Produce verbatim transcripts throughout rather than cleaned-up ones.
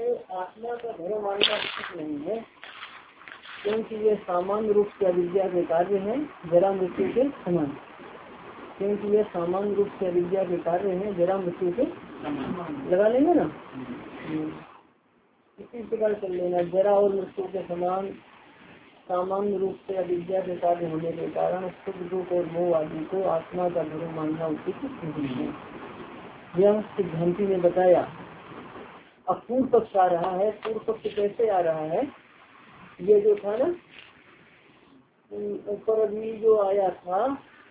को आत्मा का धर्म मानना उचित नहीं है, क्योंकि ये सामान्य रूप से अविद्या के कार्य है, जरा मृत्यु के समान। क्योंकि ये सामान्य रूप से अविद्या के कार्य है, जरा मृत्यु के लगा लेंगे ना, इसी प्रकार कर लेना। जरा और मृत्यु के समान सामान्य रूप से अविद्या के कार्य होने के कारण सुख दुख और मोह आदि को आत्मा का धर्म मानना उचित नहीं है। यह सिद्धांति ने बताया। अब पूर्व पक्ष आ रहा है। पूर्व पक्ष कैसे आ रहा है? ये जो था ना ऊपर अभी जो आया था,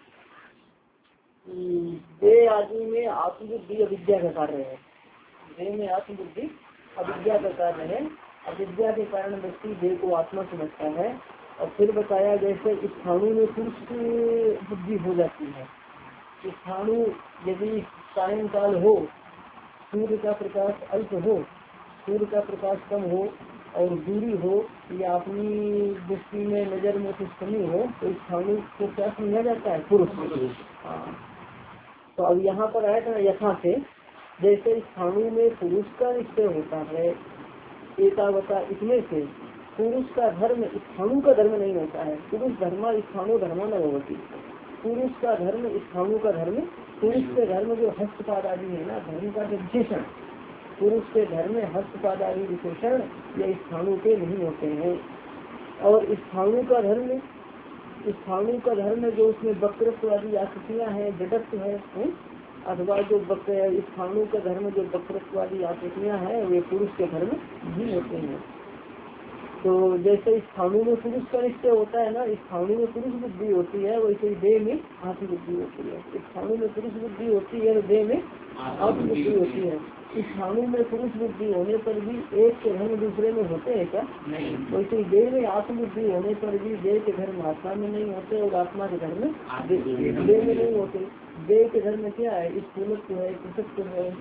देह आदि में आत्मबुद्धि अविद्या का कार्य है। देह में आत्मबुद्धि अविद्या का कार्य है। अविद्या के कारण व्यक्ति देह को आत्मा समझता है। और फिर बताया जैसे स्थाणु में पुरुष बुद्धि हो जाती है। स्थाणु यदि सायंकाल हो, सूर्य का प्रकाश अल्प हो, सूर्य का प्रकाश कम हो और दूरी हो या अपनी दृष्टि में नजर में कुछ कमी हो, तो स्थाणु को क्या समझा जाता है? पुरुष। हाँ, तो अब यहाँ पर आया था यथा से, जैसे स्थाणु में पुरुष का निश्चय होता है, एकावता इसमें से पुरुष का धर्म स्थाणु का धर्म नहीं होता है। पुरुष धर्मा स्थाणु धर्मा न होती। पुरुष का धर्म स्थाणु का धर्म, पुरुष के धर्म जो हस्तपाद आदि है ना, धर्म का जो विशेषण, पुरुष के धर्म में हस्तपाद आदि विशेषण या स्थाणु के नहीं होते हैं। और स्थाणु का धर्म, स्थाणु का धर्म जो उसमें वक्रत्व आदि आकृतियाँ है, जडत्व है, है? अथवा जो स्थाणु का धर्म जो वक्रत्वादी आकृतियाँ हैं वे पुरुष के धर्म नहीं होते हैं। तो जैसे स्थाणु में पुरुष का निश्चय होता है ना, स्थाणु में पुरुष बुद्धि होती है, वैसे देह में आत्मबुद्धि होती है। स्थाणु में पुरुष बुद्धि होती है, देह में आत्मबुद्धि होती है। स्थाणु में पुरुष बुद्धि होने पर भी एक के धर्म दूसरे में होते हैं क्या? नहीं। वैसे देह में आत्मबुद्धि होने पर भी देह के धर्म आत्मा में नहीं होते और आत्मा के धर्म देह में नहीं होते। देह के धर्म क्या है? स्थूलत्व है, कृतत्व है,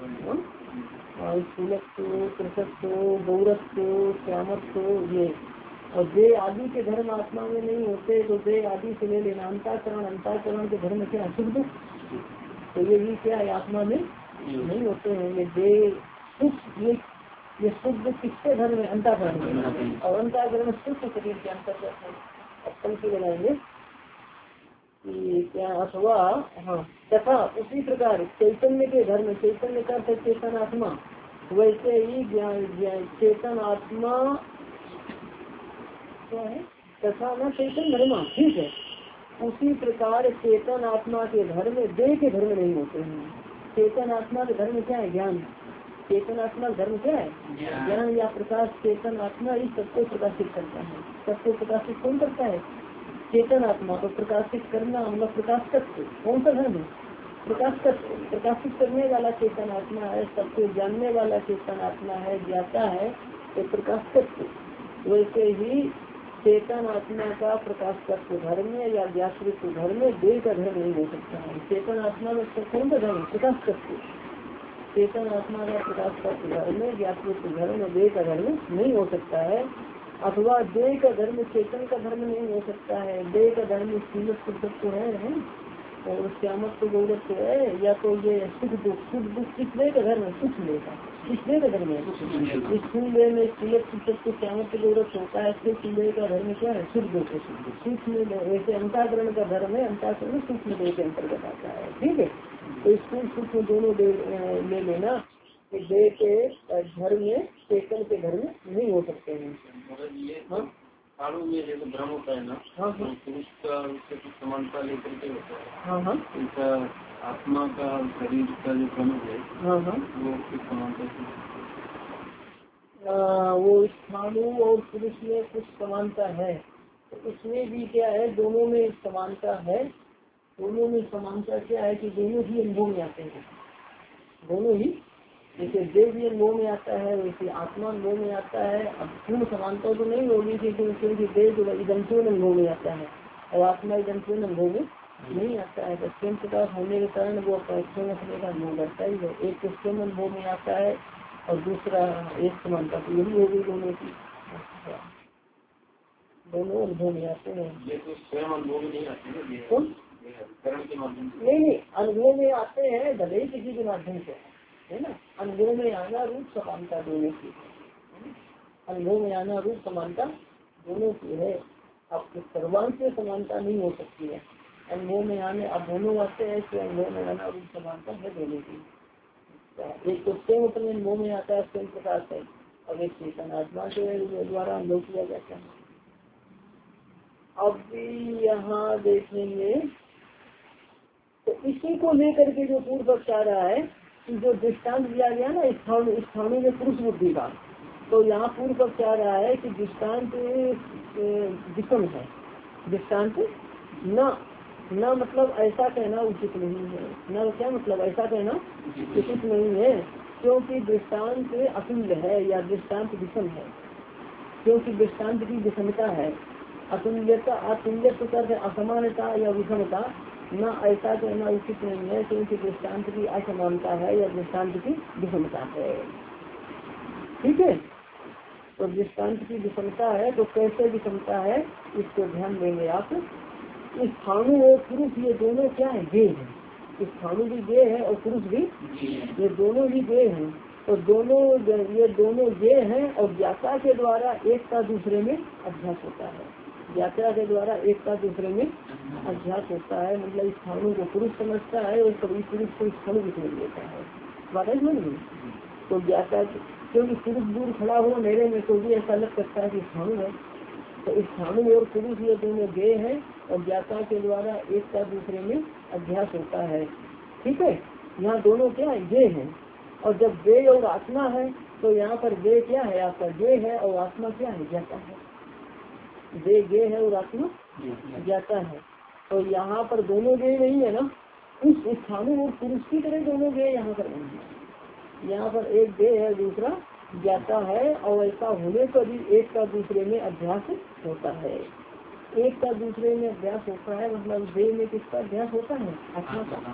स्थूलत्व, कृतत्व, गौरत्व, श्यामत्व ये। और देह आदि के धर्म आत्मा में नहीं होते, तो देह आदि से ले लेना। अंतःकरण, अंतःकरण के धर्म क्या है? सुख दुख। तो ये भी क्या है? आत्मा में नहीं होते हैं। ये देह सुख, ये ये सुख दुख किसके धर्म है? अंतःकरण में। और अंतःकरण सुख शरीर के अंतर्गत है। अब कल से बनाएंगे क्या? अथवा हाँ, तथा उसी प्रकार चैतन्य के धर्म, चैतन्य का चेतन आत्मा, वैसे ही ज्ञान चेतन आत्मा क्या है? तथा न चैतन धर्म, ठीक है। उसी प्रकार चेतन आत्मा के धर्म देह के धर्म नहीं होते हैं। चेतन आत्मा के धर्म क्या है? ज्ञान। चेतन आत्मा धर्म क्या है? ज्ञान या प्रकाश। चेतन आत्मा इस सबको प्रकाशित करता है। सबको प्रकाशित कौन करता है? चेतन आत्मा को प्रकाशित करना मतलब प्रकाश तत्व। कौन सा धर्म है? प्रकाश तत्व। प्रकाशित करने वाला चेतन आत्मा है, सबको जानने वाला चेतन आत्मा है, ज्ञाता है, तो प्रकाश तत्व। वैसे ही चेतन आत्मा का प्रकाश तत्व धर्म या ज्ञातृत्व धर्म देह का धर्म नहीं हो सकता है। चेतन आत्मा में कौन सा धर्म? प्रकाश तत्व। चेतन आत्मा का प्रकाश तत्व धर्म, ज्ञातृत्व धर्म, देह का धर्म नहीं हो सकता है। अथवा देह का धर्म चेतन का धर्म नहीं हो सकता है। देह का धर्म स्थूलत्व है, है और श्यामत्व गौरत्व है, या तो ये सुख दुख। सुख दुख किस देह का धर्म है? सुख देह का। किस देह का धर्म है? स्थूल देह में स्थूलत्व श्यामत्व गौरत्व होता है। सूक्ष्म देह का धर्म क्या है? सुख दुख। सूक्ष्म वैसे अंतःकरण का धर्म है, अंतःकरण सूक्ष्म देह के अंतर्गत आता है, ठीक है। तो स्थूल सूक्ष्म दोनों ले लेना। देह के धर्म में चेतन के धर्म नहीं हो सकते हैं। हाँ साधु में जैसे भ्रम होता है ना, हाँ हाँ, पुरुष का उससे कुछ समानता लेकर के होता है। हाँ हाँ, उनका आत्मा का शरीर का जो भ्रम है, हाँ हाँ, वो कुछ समानता से वो स्थाणु और पुरुष में कुछ समानता है। तो उसमें भी क्या है? दोनों में समानता है। दोनों में समानता क्या है कि दोनों ही अनुभव में आते हैं। दोनों ही, जैसे देह भी अनुभव में आता है वैसे आत्मा अनुभव में आता है। अब पूर्ण समानता तो नहीं होगी क्योंकि देह जो इदंतून अनुभव में आता है और आत्मा इदंतून अनुभव में नहीं आता है। तो स्वयं प्रकाश होने के कारण वो स्वयं अपने का अनुभव करता ही है। एक तो स्वयं अनुभव में आता है और दूसरा एक समानता तो यही होगी दोनों की। दोनों अनुभव में आते हैं। स्वयं अनुभव में नहीं आते नहीं नहीं, अनुभव में आते हैं भले ही किसी के माध्यम से, है ना। अनुभव में आना रूप समानता दोनों की। अनुभव में आना रूप समानता दोनों की है। आपके सर्वांश से समानता नहीं हो सकती है। अनुभव में आने अब दोनों वास्ते है कि अनुभव में आना रूप समानता है दोनों की। एक तो स्वयं अपने अनुभव में आता है स्वयं प्रकाश है, और एक चेतन आत्मा के द्वारा अनुभव किया जाता है। अब यहाँ देखेंगे तो इसी को लेकर के जो पूर्व पक्ष आ रहा है कि जो दृष्टांत दिया गया ना स्थान स्थानों में पुरुष बुद्धि का, तो यहाँ पूर्व पक्ष आ रहा है कि दृष्टांत विषम है। दृष्टांत न न मतलब ऐसा कहना उचित नहीं है। न क्या मतलब ऐसा कहना उचित नहीं है, क्योंकि दृष्टांत अतुल्य है या दृष्टांत विषम है, क्योंकि दृष्टांत की विषमता है। अतुल्यता अतुल्य करते असमानता या विषमता, न ऐसा कहना उचित नहीं है, क्योंकि दृष्टांत की असमानता है या दृष्टांत की विषमता है। ठीक है, तो दृष्टांत की विषमता है, तो कैसे विषमता है इसको ध्यान देंगे आप। स्थाणु और पुरुष ये दोनों क्या है, गे है। स्थाणु भी गे है और पुरुष भी, ये दोनों ही गे हैं। तो दोनों ये दोनों गे हैं और ज्ञाता के द्वारा एक का दूसरे में अभ्यास होता है। ज्ञाता के द्वारा एक का दूसरे में अभ्यास होता है, मतलब स्थाणु को पुरुष समझता है और कभी पुरुष को स्थाणु भी समझ लेता है। बात है समझ। तो ज्ञाता क्योंकि पुरुष दूर खड़ा हो अंधेरे में तो भी ऐसा लग सकता है कि स्थाणु है। तो स्थाणु और पुरुष ये दोनों गे हैं और ज्ञाता के द्वारा एक का दूसरे में अभ्यास होता है। ठीक है, यहाँ दोनों क्या है, गे हैं। और जब गे और आत्मा है तो यहाँ पर गे क्या है, आपका गे है और आत्मा क्या है, ज्ञाता है। गे गे है और आत्मा ज्ञाता है। तो यहाँ पर दोनों गे नहीं है ना, उस स्थाणु और पुरुष की तरह दोनों गे यहाँ पर नहीं है। यहाँ पर एक गे है दूसरा ज्ञाता है, और ऐसा होने पर भी एक का दूसरे में अभ्यास होता है। एक का दूसरे में अभ्यास होता है मतलब देह में किसका अभ्यास होता है, आत्मा का।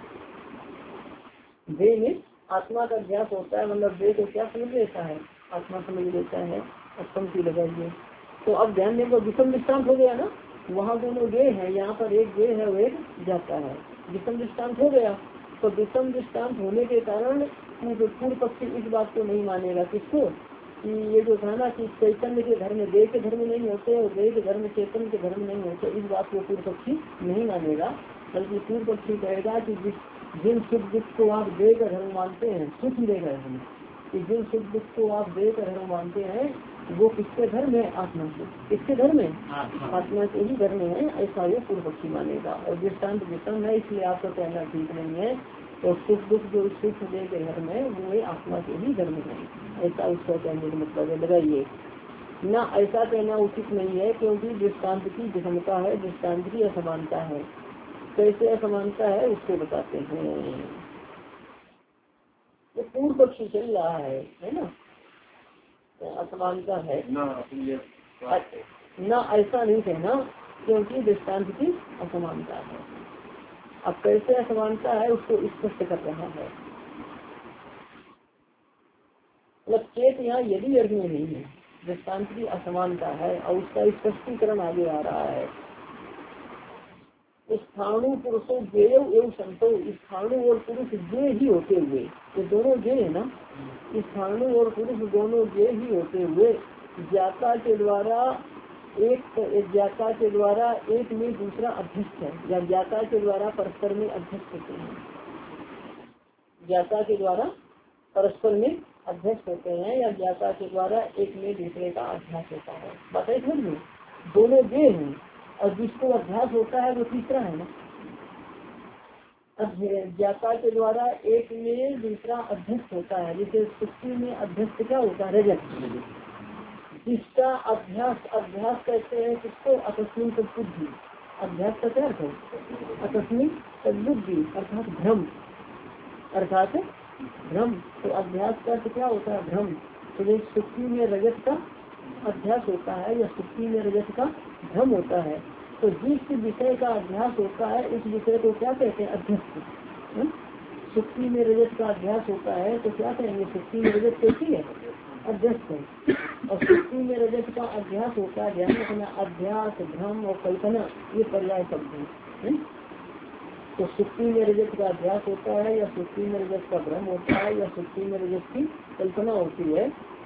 देह में आत्मा का अभ्यास होता है, मतलब देह को क्या समझ लेता है, आत्मा समझ लेता है। अब पंक्ति लगाइए तो अब ध्यान देंगे विषम दृष्टांत हो गया ना, वहाँ दोनों गे हैं, यहाँ पर एक गे है और एक जाता है। विषम दृष्टांत हो गया। तो विषम दृष्टांत होने के कारण पूर्व पक्षी इस बात को नहीं मानेगा, किसको, कि ये जो था ना कि चैतन्य के धर्म देह के धर्म नहीं होते और देह के धर्म चैतन्य के धर्म नहीं होते, इस बात को पूर्व पक्षी नहीं मानेगा। बल्कि पूर्व पक्षी कहेगा कि जिन सुख दुख को आप देह का धर्म मानते हैं, सुख देह का धर्म, कि जिन सुख दुख को आप देह का धर्म मानते हैं वो किसके धर्म है, आत्मा से। किसके धर्म है, आत्मा के ही धर्म है, ऐसा ये पूर्व पक्षी मानेगा। और दृष्टांत विषम है, इसलिए आपका कहना ठीक नहीं है। तो सुख दुख जो सुख देह के धर्म है वो आत्मा के ही धर्म है, ऐसा उसका कहने का मतलब है। लगाइए न ऐसा कहना उचित नहीं है, क्योंकि दृष्टांत की विषमता है, दृष्टांत की असमानता है। कैसे असमानता है उसको बताते हैं। ये पूर्व पक्षी चल रहा है है ना, असमानता है न ऐसा नहीं कहना, क्योंकि दृष्टांत की असमानता है। अब कैसे असमानता है उसको स्पष्ट कर रहा है। मतलब चेत यहाँ यदि अर्थ में नहीं है, दृष्टांत की असमानता है और उसका स्पष्टीकरण आगे आ रहा है। स्थाणु पुरुषों देव एवं संतो, स्थाणु और पुरुष जे ही होते हुए, ये दोनों जे है ना, स्थाणु और पुरुष दोनों जे ही होते हुए ज्ञाता के द्वारा एक ज्ञाता के द्वारा एक में दूसरा अध्यस्त है, या ज्ञाता के द्वारा परस्पर में अध्यस्त होते हैं। ज्ञाता के द्वारा परस्पर में अध्यस्त होते हैं या ज्ञाता के द्वारा एक में दूसरे का अभ्यास होता है। बताइए समझ में, दोनों जे हैं और जिसको अभ्यास होता है वो तीसरा है ना। ज्ञाता के द्वारा एक में दूसरा अध्यस्त होता है, जैसे सुक्ति में अध्यस्त क्या होता है, रजत। जिसका अभ्यास अभ्यास कहते हैं किसको, आकस्मिक सद्बुद्धि। अभ्यास का क्या अर्थ है, आकस्मिक सद्बुद्धि अर्थात भ्रम, अर्थात भ्रम। तो अभ्यास का अर्थ क्या होता है, भ्रम। तो जैसे सुक्ति में रजत का अभ्यास होता है या सुक्ति में रजत का भ्रम होता है, तो जिस विषय का अभ्यास होता है उस विषय को क्या कहते हैं, अध्यस्त। सुक्ति में रजत का अभ्यास होता है तो क्या कहेंगे, सुक्ति में रजत कैसी है, अध्यस्त है। और सुक्ति में रजत का अभ्यास होता है, ध्यान रखना, अभ्यास भ्रम और कल्पना ये पर्याय शब्द है। तो सुक्ति में रजत का अभ्यास होता है या सुक्ति में रजत का भ्रम होता है या सुक्ति में रजत की कल्पना होती है,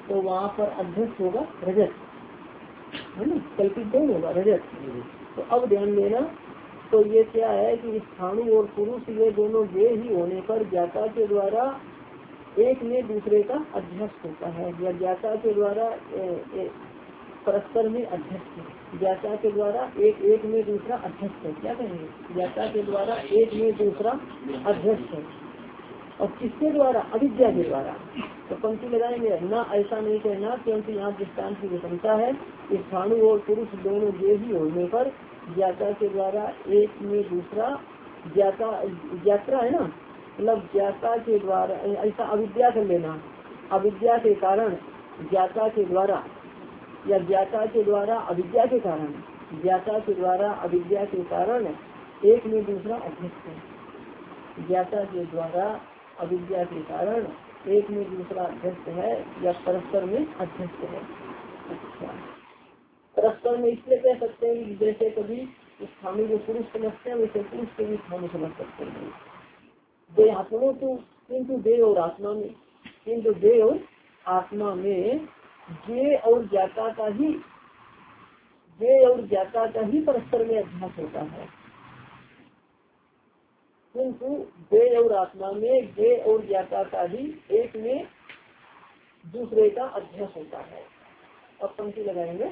तो वहाँ पर अध्यक्ष होगा रजत, है ना, कल्पित कौन होगा, रजत। तो अब ध्यान देना, तो ये क्या है कि स्थाणु और पुरुष ये दोनों वे ही होने पर ज्ञाता के द्वारा एक में दूसरे का अध्यक्ष होता है, या ज्ञाता के द्वारा ए, ए, परस्पर में अध्यक्ष, ज्ञाता के द्वारा एक एक में दूसरा अध्यक्ष है, क्या कहेंगे, ज्ञाता के द्वारा एक में दूसरा अध्यक्ष है। और किसके द्वारा, अविद्या के द्वारा। तो पंक्ति लगाएंगे, ना ऐसा नहीं कहना, क्योंकि यहाँ दृष्टांत की विषमता है। स्थाणु और पुरुष दोनों ये ही होने पर ज्ञाता के द्वारा एक में दूसरा, ज्ञाता यात्रा है ना, मतलब ज्ञाता के द्वारा, ऐसा अविद्या कर लेना, अविद्या के कारण ज्ञाता के द्वारा, या ज्ञाता के द्वारा अविद्या के कारण, ज्ञाता के द्वारा अविद्या के कारण एक में दूसरा अध्यक्ष है। ज्ञाता के द्वारा अविद्या के कारण एक में दूसरा अध्यक्ष है, या परस्पर में अध्यक्ष है। अच्छा, परस्पर में इसलिए कह सकते हैं कि जैसे कभी स्थानीय जो पुरुष समझते हैं वैसे पुरुष के भी स्थानीय समझ सकते हैं। दे आत्मा तो किंतु देह और आत्मा में, किंतु देह और आत्मा में जे और ज्ञाता का ही, जे और ज्ञाता का ही परस्पर में अभ्यास होता है। किंतु जे और आत्मा में जे और ज्ञाता का ही एक में दूसरे का अभ्यास होता है। अब पंक्ति लगाएंगे,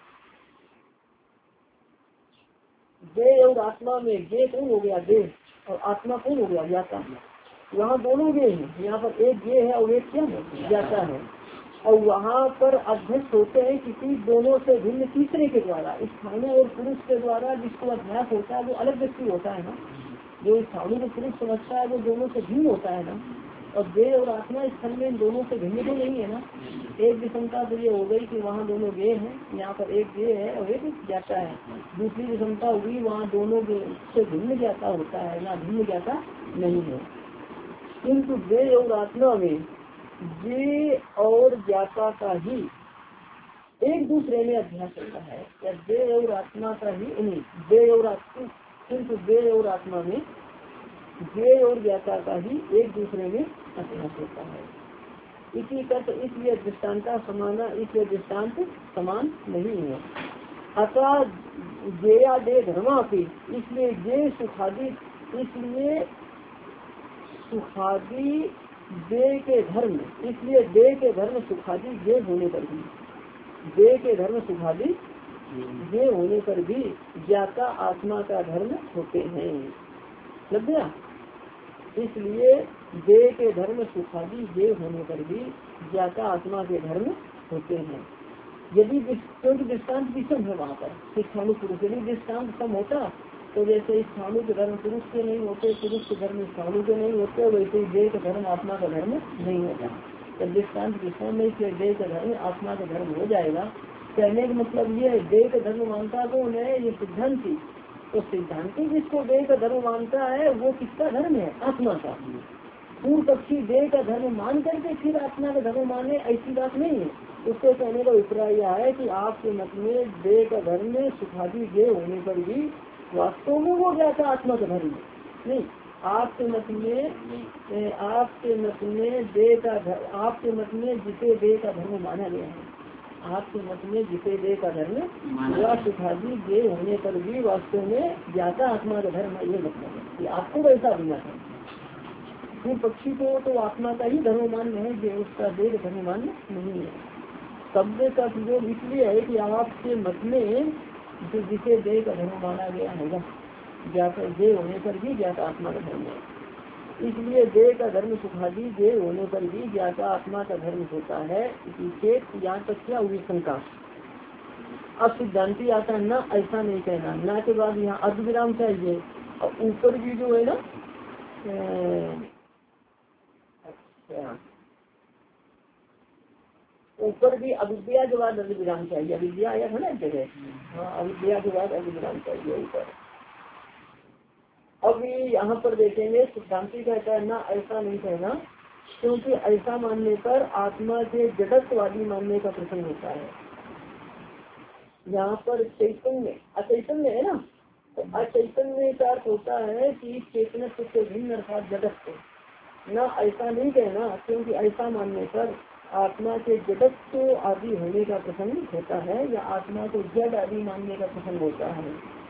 जे और आत्मा में जे कौन हो गया, देह, और आत्मा कौन हो गया, ज्ञाता। यहाँ दोनों गे हैं, यहाँ पर एक गे है और एक क्या है, ज्ञाता है। और वहाँ पर अध्यक्ष होते हैं किसी दोनों से भिन्न तीसरे के द्वारा। स्थानीय और पुरुष के द्वारा जिसको अभ्यास होता है वो अलग व्यक्ति होता है ना, जो स्थानीय को पुरुष समझता है वो दोनों से भिन्न होता है ना। और देह और आत्मा स्थल में दोनों से भिन्न तो नहीं है ना। एक विषमता तो ये हो गई कि वहाँ दोनों गे हैं, यहाँ पर एक गे है और एक ज्ञाता है। दूसरी विषमता हुई वहाँ दोनों से भिन्न ज्ञाता होता है ना, भिन्न ज्ञाता नहीं है। किंतु देह और आत्मा में जे और ज्ञाता का ही एक दूसरे में अभ्यास होता है, या देह और आत्मा का ही नहीं, देह और आत्मा, किंतु देह और आत्मा में जे और ज्ञाता का ही एक दूसरे में अभ्यास होता है। इसी का तो इसलिए दृष्टान्ता समाना, इसलिए दृष्टान्त समान नहीं है। अतः जेया दे धर्मा भी, इसलिए जे सुखादी, इसलिए सुखादी दे के धर्म, इसलिए दे के धर्म सुखादी जे होने पर भी, दे के धर्म सुखादी जे होने पर भी ज्ञाता आत्मा का धर्म होते हैं। लग गया। इसलिए दे के धर्म सुखादी जे होने पर भी ज्ञाता आत्मा के धर्म होते हैं। यदि क्योंकि दृष्टान्त विषम है वहाँ पर स्थानु पुरुष, यदि दृष्टान्त सम होता तो जैसे स्थानु के धर्म पुरुष के नहीं होते, पुरुष के धर्म स्थानु के नहीं होते, वैसे ही देह का धर्म आत्मा का धर्म नहीं होता। जब दृष्टान्त विषम में इसलिए देह का धर्म आत्मा का धर्म हो जाएगा। कहने का मतलब ये है देह का धर्म मानता कौन है, ये सिद्धांति। तो सिद्धांति जिसको देह का धर्म मानता है वो किसका धर्म है, आत्मा का। पूर्व पक्षी देह का धर्म मान करके फिर आत्मा का धर्म माने, ऐसी बात नहीं है। उसके कहने का अभिप्राय यह है कि आपके मत में देह का धर्म सुखादी देह होने पर भी वास्तव में वो ज्ञाता आत्मा का धर्म नहीं। आपके मत में आपके मत में देह का धर्म, आपके मत में जिसे देह का धर्म माना गया है, आपके मत में जिसे देह का धर्म वह सुखादी देह होने पर भी वास्तव में ज्ञाता आत्मा का धर्म है। ये मतलब है कि आपको वैसा अभिमत है। फिर पक्षी को तो आत्मा का ही धर्म मान्य है, जो उसका देह धर्म मान्य नहीं है। शब्द का प्रयोग इसलिए है कि आपके मत में जो जिसे देह का धर्म माना गया होगा, ज्ञाता देह होने पर भी ज्ञाता आत्मा का धर्म है। इसलिए देह का धर्म सुखादी देह होने पर भी ज्ञाता आत्मा का धर्म होता है। इसी यहाँ तक क्या हुई शंका। अब सिद्धांति आता है ना ऐसा नहीं कहना, ना के बाद यहाँ अर्ध विराम चाहिए। और ऊपर भी जो है ना अच्छा ऊपर भी अविद्या के बाद अर्ध विराम चाहिए। अविद्या आया था ना एक जगह, हाँ अविद्या के बाद अर्ध विराम चाहिए ऊपर। अभी यहाँ पर देखेंगे सिद्धांति कहता है ना ऐसा नहीं कहना, क्योंकि ऐसा मानने पर आत्मा के जगतवादी मानने का प्रसंग होता है। यहाँ पर चैतन्य अचैतन्य है ना, तो अचैतन्य का अर्थ होता है कि चेतनत्व से भिन्न अर्थात जगत से। ना ऐसा नहीं कहना, क्योंकि ऐसा मानने पर आत्मा के जड़त्व आदि होने का प्रसंग होता है या आत्मा को जड़ आदि मानने का प्रसंग होता है।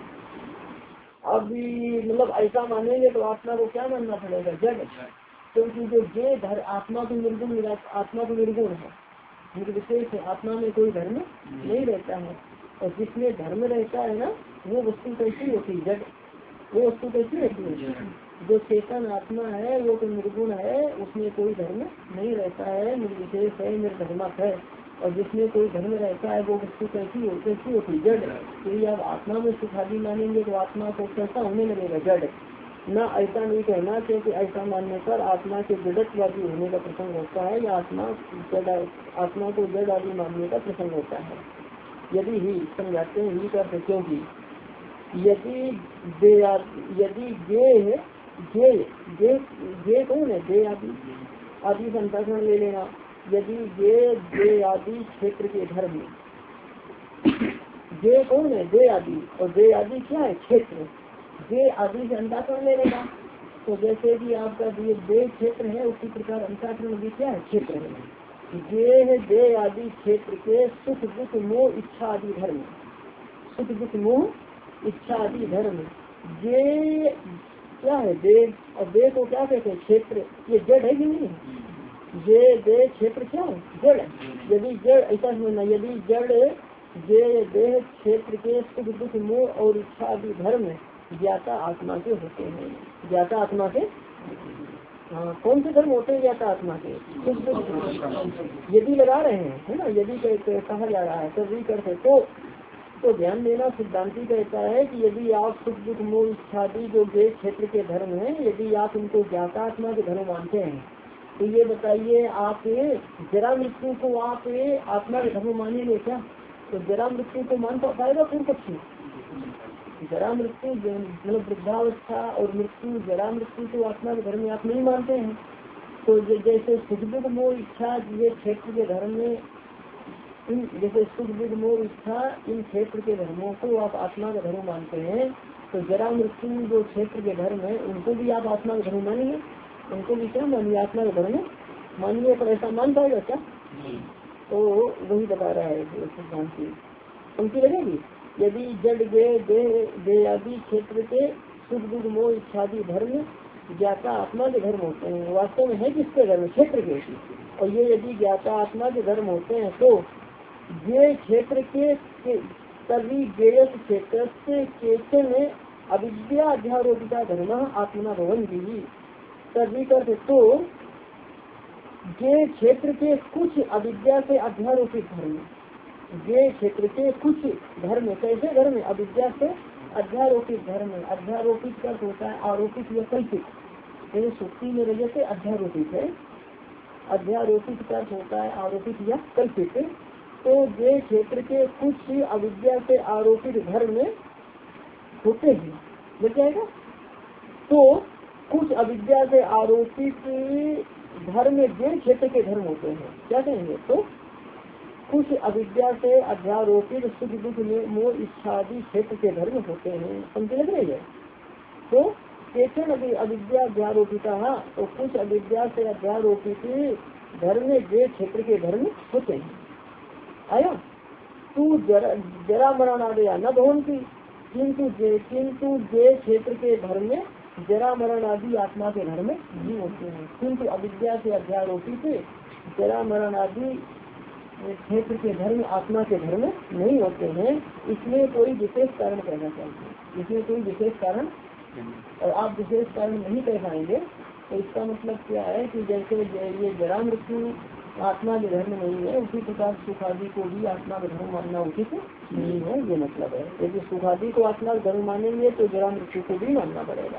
अभी मतलब ऐसा मानेंगे तो आत्मा को क्या मानना पड़ेगा? जड़, क्योंकि जो जे धर आत्मा को निर्गुण आत्मा को निर्गुण है, निर्विशेष है, आत्मा में कोई धर्म नहीं रहता है। और जिसमें धर्म रहता है ना वो वस्तु कैसी होती है? जड़। वो वस्तु कैसी होती है? जो चेतन आत्मा है वो तो निर्गुण है, उसमें कोई धर्म नहीं रहता है, निर्विशेष है, निर्धर्मक है। और जिसमें कोई धर्म रहता है वो वस्तु कैसी हो कैसी होती? जड़। तो अब आत्मा में सुखादी मानेंगे तो आत्मा को कैसा होने लगेगा? जड़। ना ऐसा नहीं कहना, क्योंकि ऐसा मानने पर आत्मा के जड़त्वादी होने का प्रसंग होता है या आत्मा जड़ आत्मा को जड़ आदि मानने का प्रसंग होता है। यदि ही समझाते हैं ही करते, क्योंकि यदि दे यदि गे है गे गे गे कौन है? दे आदि आदि संताकरण ले लेना। यदि गे दे आदि क्षेत्र के धर्म, गे कौन है? दे आदि, और दे आदि क्या है? क्षेत्र। दे आदि से अंताकरण ले लेगा। तो जैसे कि आपका दे क्षेत्र है उसी प्रकार अंताकरण भी क्या है? क्षेत्र है। जे है दे आदि क्षेत्र के सुख दुख मोह इच्छा आदि धर्म, सुख दुख मोह इच्छा आदि धर्म। ये क्या है? दे, और दे को क्या कहते हैं? क्षेत्र। ये जड़ है कि नहीं? ये दे क्षेत्र क्या है? जड़। यदि जड़ ऐसा समझना, यदि जड़ ये देह क्षेत्र के सुख दुख मोह और इच्छा आदि धर्म ज्ञाता आत्मा के होते हैं। ज्ञाता आत्मा के, हाँ, कौन से धर्म होते हैं ज्ञाता आत्मा के? सुख दुख। यदि लगा रहे हैं है ना, यदि कहा जा रहा है तभी करते तो तो ध्यान देना। सिद्धांति कहता है कि यदि आप सुख दुख मोह इच्छादि जो देह क्षेत्र के धर्म हैं, यदि आप उनको ज्ञाता आत्मा के धर्म मानते हैं तो ये बताइए आप जरा मृत्यु को आप आत्मा के धर्म मानेंगे क्या? तो जरा मृत्यु को मान पाएगा फिर कुछ? जरा मृत्यु मतलब वृद्धावस्था और मृत्यु, जरा मृत्यु को आत्मा के धर्म में आप नहीं मानते हैं। तो जैसे सुख दुख मोह इच्छा ये क्षेत्र के धर्म में, इन जैसे सुख दुख मोह इच्छा इन क्षेत्र के धर्मों को आप आत्मा का धर्म मानते हैं, तो जरा मृत्यु जो क्षेत्र के धर्म है उनको भी आप आत्मा का धर्म मानेंगे? उनको भी क्या मानिए? आत्मा का धर्म मानिए। पर ऐसा मान पाएगा क्या? तो वही बता रहा है सिद्धांति। उनकी लगेगी यदि जड़ गे दे दे आदि क्षेत्र के सुख दुख मोह इच्छादि धर्म ज्ञाता आत्मा के धर्म होते हैं। वास्तव में है किसके धर्म? क्षेत्र के। और ये यदि ज्ञाता आत्मा के धर्म होते हैं तो ये क्षेत्र के तभी गेयस क्षेत्र से केचन अविद्या अध्यारोपिता धर्म आत्मना भवन्ति। तभी करते तो ये क्षेत्र के कुछ अविद्या से अध्यारोपित धर्म, ये क्षेत्र के कुछ धर्म, कैसे धर्म? अविद्या से अध्यारोपित धर्म। अध्यारोपित का होता है आरोपित या कल्पित। जैसे सुक्ति में रजत से अध्यारोपित है, अध्यारोपित का होता है आरोपित या कल्पित। तो ये क्षेत्र के कुछ अविद्या से आरोपित धर्म होते हैं, मिल जाएगा। तो कुछ अविद्या से आरोपित धर्म ये क्षेत्र के धर्म होते हैं, क्या कहेंगे? तो कुछ अविद्या से अध्यारोपित सुख दुख मोह इच्छादि क्षेत्र के धर्म होते हैं, समझ लग रही है। तो केचन अविद्या अध्यारोपिता, तो कुछ अविद्या से अध्यारोपित धर्म ये क्षेत्र के धर्म होते हैं। आया तू जरा जरा मरण आ गया न भवंती, किंतु किंतु जे क्षेत्र के धर्म में जरा मरण आदि आत्मा के धर्म नहीं होते हैं। किंतु अविद्या से अध्यारोपित जरा मरण आदि क्षेत्र के धर्म आत्मा के धर्म नहीं होते हैं। इसमें कोई विशेष कारण कहना चाहिए, इसमें कोई विशेष कारण, और आप विशेष कारण नहीं कह पाएंगे तो इसका मतलब क्या है कि जैसे ये जरा मृत्यु आत्मा के धर्म नहीं है, उसी प्रकार सुखादि को भी आत्मा का धर्म मानना उचित नहीं है, ये मतलब है। यदि सुखादि को आत्मा का धर्म मानेंगे तो जरा मृत्यु को भी मानना पड़ेगा।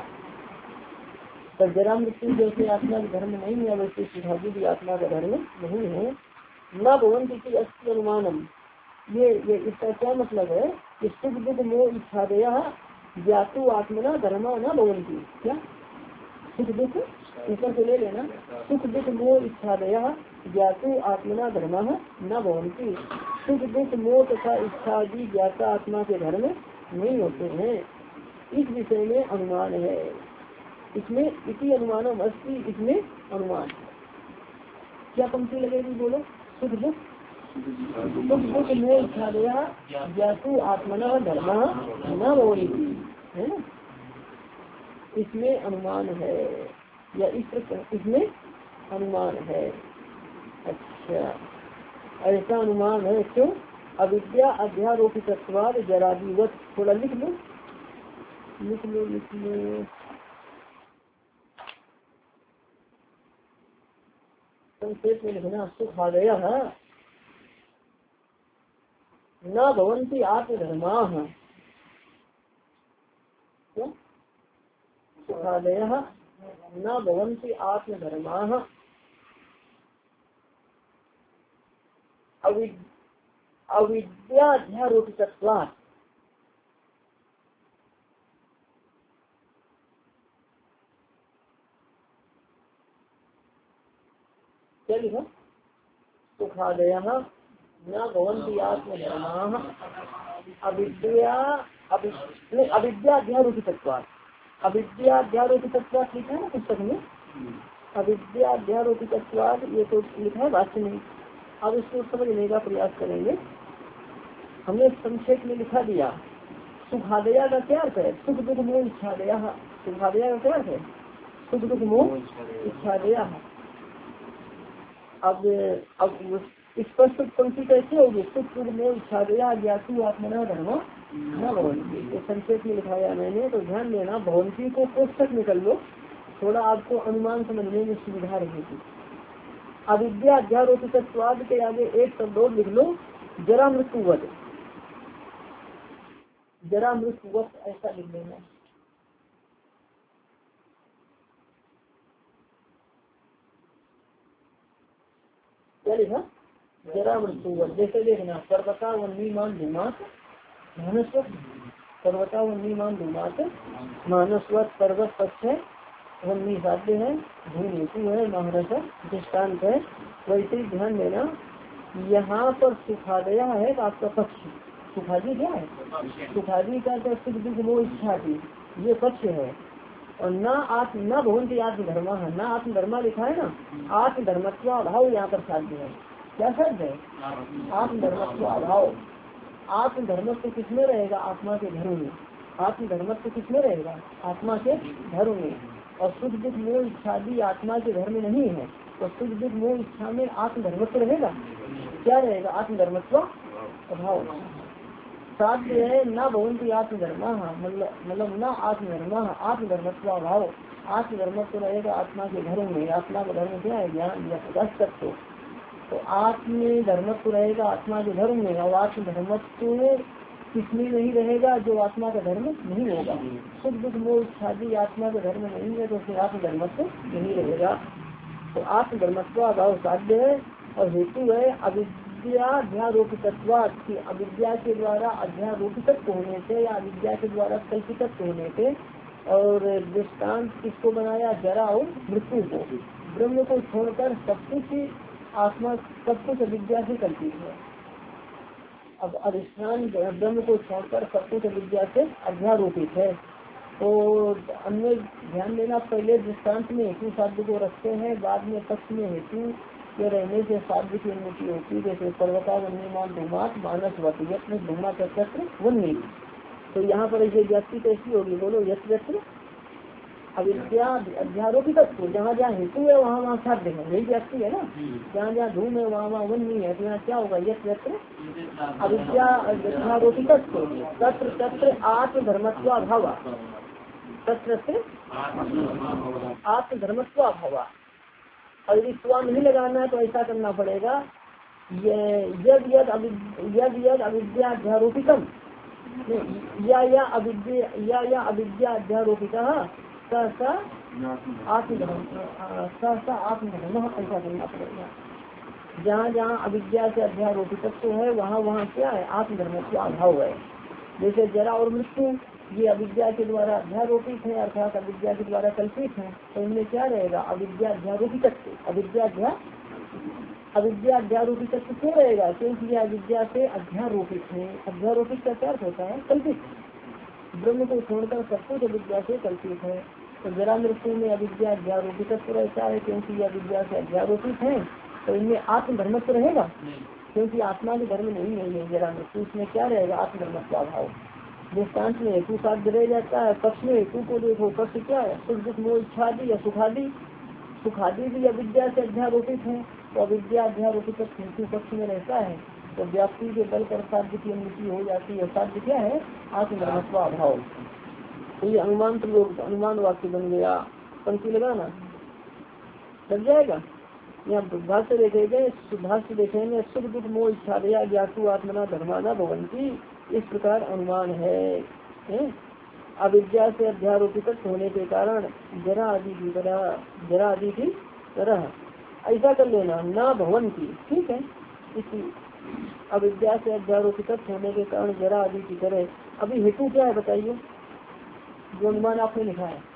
पर जरा मृत्यु जैसे आत्मा का धर्म नहीं है वैसे सुखादि भी आत्मा का धर्म नहीं है। न भवंती की अस्थि अनुमानम, ये ये इसका क्या मतलब है कि सुख दुख मोह इच्छादया ज्ञातु आत्मना धर्मा न भवंती। क्या सुख दुख ऊपर से ले लेना, सुख दुख मोह इच्छादया ज्ञातु आत्मना धर्मा न भवंती। सुख दुख मोह तथा इच्छादि ज्ञाता आत्मा के धर्म नहीं होते हैं। इस विषय में अनुमान है, इसमें इसी अनुमानम अस्ति, इसमें अनुमान क्या पंक्ति लगेगी बोलो? सुख दुख सुख दुख में इच्छा दया ज्ञातु आत्मना धर्म न होगी, है ना। इसमें अनुमान है या इस इसमें अनुमान है। अच्छा, ऐसा अनुमान है क्यों? अविद्या अध्यारोपितत्वाद जरादिवत। थोड़ा लिख लो लिख लो लिख लो संक्षेप में लिखना। सुखादय न भवन्ति आत्मधर्माः। क्या? सुखादय न भवन्ति आत्मधर्माः अविद्याध्यारोपितत्वात्। क्या लिखा? सुखादय न भवन्ति आत्मधर्माः अविद्या अविद्याध्यारोपितत्वात्। अविद्याध्यारोपितत्वात् लिखा है ना पुस्तक में, अविद्याध्यारोपितत्वात् ये तो लिखा है भाष्य में। अब इसको समझने का प्रयास करेंगे। हमने संक्षेप में लिखा दिया। सुखादया का क्या अर्थ है? सुख दुख मोह इच्छादया। सुखादया का क्या अर्थ है? सुख दुख मोह इच्छादया। अब अब स्पष्ट पंक्ति कैसे होगी? सुख दुख मोह इच्छादया ज्ञातु आत्मना धर्म न भवन्ति। तो संक्षेप में लिखाया मैंने, तो ध्यान देना। भवन्ति को कोष्ठक निकल लो, थोड़ा आपको अनुमान समझने में सुविधा रहेगी। अविद्या अध्यारोपितत्वाद के आगे एक शब्द और लिख लो, जरा मृत्युवत। जरा मृत्युवत ऐसा लिख लेना। क्या लिखा? जरा मृत्युवत। जैसे देखना, पर्वता वन्नी मान धूमात मानसवत। पर्वता वन्नी मान धूमात मानसवत। पर्वत पक्ष है, वन्नी साध्य है, धूम हेतु है, महारस दृष्टान्त है। वैसे ही ध्यान देना, यहाँ पर सुखादया है आपका पक्ष। सुखादी क्या है? सुखादी का तो सुख दुख मोह इच्छा थी, ये पक्ष है। और न आत्म न भवन्ति आत्मधर्मा है, न आत्मधर्मा लिखा है ना। आत्मधर्मत्व अभाव यहाँ पर साध्य है। क्या साध्य है? आत्मधर्मत्व अभाव। आत्मधर्मत्व किसमें रहेगा? आत्मा के धर्म में। आत्मधर्मत्व किसमें रहेगा? आत्मा के धर्म में। और सुख दुख मोह इच्छा भी आत्मा के धर्म में नहीं है, तो सुख दुख मोह इच्छा में आत्मधर्मत्व रहेगा। क्या रहेगा? आत्मधर्मत्व अभाव। साध्य है न भवन्ति आत्मधर्मा, मतलब मतलब न आत्मधर्मा, आत्मधर्मत्व अभाव। आत्मधर्मत्व रहेगा आत्मा के धर्म में। आत्मा का धर्म क्या है? ज्ञान या प्रकाश तत्व। तो आत्म धर्मत्व रहेगा आत्मा के धर्म में। और आत्मधर्मत्व किसमें नहीं रहेगा? जो आत्मा का धर्म नहीं होगा। सुख दुख मोह इच्छादि आत्मा का धर्म नहीं है, तो फिर आत्मधर्मत्व नहीं रहेगा। तो आत्मधर्मत्व अभाव साध्य है। और हेतु है अविद्या अध्यारोपितत्वात् की अविद्या के द्वारा अध्यारोपित होने से या अविद्या के द्वारा कल्पित होने से। और दृष्टांत किसको बनाया? जरा और मृत्यु को। ब्रह्म को छोड़कर सब कुछ आत्मा, सब कुछ अविद्या से कल्पित है। अब अधिष्ठान ब्रह्म को छोड़कर सब कुछ अविद्या से अध्यारोपित है। तो अन्य ध्यान देना, पहले दृष्टांत में हेतु शब्द को रखते हैं, बाद में पक्ष में हेतु के रहने से शब्द की अनुमति होती है। जैसे पर्वता वन्य मान धूमात मानस वत में धूमा का चक्र वन्य। तो यहाँ पर ये व्यक्ति कैसी होगी बोलो? यत्र यत्र अविद्या अध्यारोपित, जहाँ जहाँ हेतु है वहाँ वहाँ साध्य है, यही व्यक्ति है ना। जहाँ जहाँ धूम है वहाँ वहाँ वन नहीं है, तो यहाँ क्या होगा? यत्र यत्र अविद्या अध्यारोपित तत्र तत्र आत्मधर्मत्व अभाव। तत्र से आत्मधर्मत्व अभाव। और यदि स्वा नहीं लगाना है तो ऐसा करना पड़ेगा, यद यद यद यद अविद्या अध्यारोपितम या या अविद्या या या अविद्या अध्यारोपिता सा आत्मधर्म सा आत्मधर्म, ऐसा करना पड़ेगा। जहाँ जहाँ अविद्या से अध्यारोपित तो है वहाँ वहाँ क्या है? आत्मधर्म का अभाव है। जैसे जरा और मृत्यु ये अविद्या के द्वारा अध्यारोपित है, अर्थात अविद्या के द्वारा कल्पित है। तो इनमें क्या रहेगा? अविद्या अध्यारोपित। अविद्या अविद्या अध्यारोपित क्यों रहेगा? क्योंकि यह अविद्या से अध्यारोपित है। अध्यारोपित का क्या अर्थ होता है? कल्पित। ब्रह्म को छोड़कर सब कुछ अविद्या से कल्पित है। तो जरा मृत्यु में अविद्या अध्यारोपित रहता है, क्योंकि यह अविद्या से अध्यारोपित है। तो इनमें आत्मधर्मत्व रहेगा, क्योंकि आत्मा के धर्म नहीं है ये जरा मृत्यु, उसमें क्या रहेगा आत्मधर्मत्व अभाव। दृष्टांत में हेतु साध्य रह जाता है, पक्ष में हेतु को देखो, पक्ष क्या है सुख दुख मोह इच्छादि या सुखादि, सुखादि भी अविद्या से अध्यारोपित है, तो अविद्या अध्यारोपित हेतु पक्ष में रहता है, तो व्याप्ति के बल पर साध्य की अनुमति हो जाती है। साध्य क्या है आत्मधर्मत्व अभाव। तो ये अनुमान प्रयोग अनुमान वाक्य बन गया। पंक्ति लगाना लग जाएगा। यहाँ भाष्य देखेंगे, भाष्य देखेंगे सुख दुख मोह इच्छा दया ज्ञातु आत्मना धर्माना भवंती, इस प्रकार अनुमान है, है? अविद्या से अध्यारोपित होने के कारण जरा आदि की तरह, जरा आदि की तरह ऐसा कर लेना ना भवंती, ठीक है। इसी अविद्या से अध्यारोपित होने के कारण जरा आदि की तरह। अभी हेतु क्या है बताइए, जो अनुमान आपने लिखा है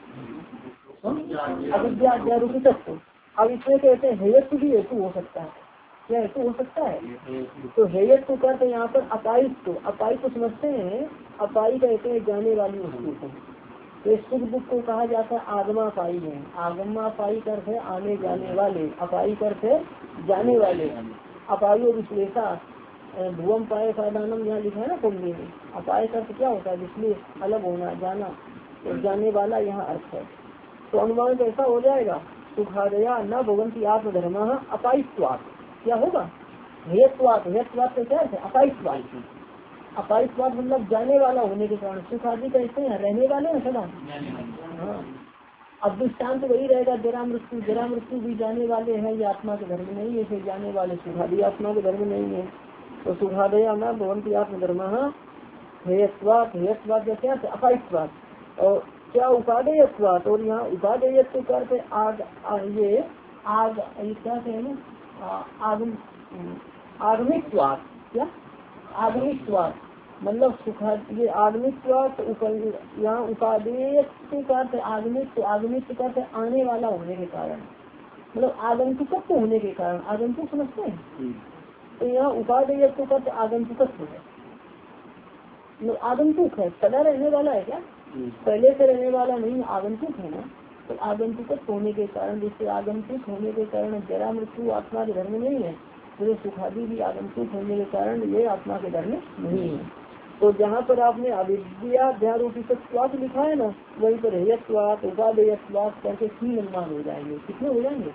अविद्या अध्यारोपित। अब इसमें कहते हैं हेयत्व भी हेतु हो सकता है, क्या हेतु हो सकता है? तो हेयत्व कहते हैं यहाँ पर अपायित, तो अपायित को समझते हैं, अपायी कहते हैं जाने वाली वस्तु को। तो सुख दुख को कहा जाता है आगमापायी है, आगमापायी अर्थ है आने जाने वाले, अपायी अर्थ है जाने वाले। अपायी और विश्लेषा धुवम पाए साधानम यहाँ लिखा है ना कुंडली में, अपाय अर्थ क्या होता है इसलिए अलग होना जाना, तो जाने वाला यहाँ अर्थ है। तो अनुमान कैसा हो जाएगा सुखादया न भवंती आत्मधर्म अपायित्वात्, क्या होगा हेयत्वात्, हेयत्वात् क्या है अपायित्वात्, अपायित्वात् मतलब जाने वाला होने के कारण। सुख आदि कहते हैं रहने वाले हैं सदा। हाँ अब दृष्टांत वही रहेगा जरा मृत्यु, जरा मृत्यु भी जाने वाले हैं, ये आत्मा के धर्म नहीं है, फिर जाने वाले सुखादि आत्मा के धर्म नहीं है। तो सुखादया न भवंती आत्मधर्म हेयत्वात्, हेयत्वात् क्या है अपायित्वात्। और क्या उपादेयत्वात्, और यहाँ उपादेयत्व करते आग आ, ये आग ये क्या कहें आगम आगमित्वात्, क्या आगमित्वात् मतलब सुखा ये आगमित्वात्, यहाँ उपादेयत्व करते आगमित, आगमित करते आने वाला होने के कारण, मतलब आगंतुकत्व होने के कारण, आगंतुक समझते हैं। तो यहाँ उपादेयत्व करते आगंतुकत्व है, मतलब आगंतुक है, सदा रहने वाला है, क्या पहले से रहने वाला नहीं, आगंतुक है ना। तो आगंतुक होने के कारण, जिससे आगंतुक होने के कारण जरा मृत्यु आत्मा के धर्म नहीं है, तो सुखादि भी आगंतुक होने के कारण ये आत्मा के धर्म नहीं है। तो जहाँ पर आपने अविद्या अध्यारोपित लिखा है ना, वहीं पर हेयत्वात् उपादेयत्वात् करके तीन अनुमान हो जाएंगे। कितने हो जाएंगे?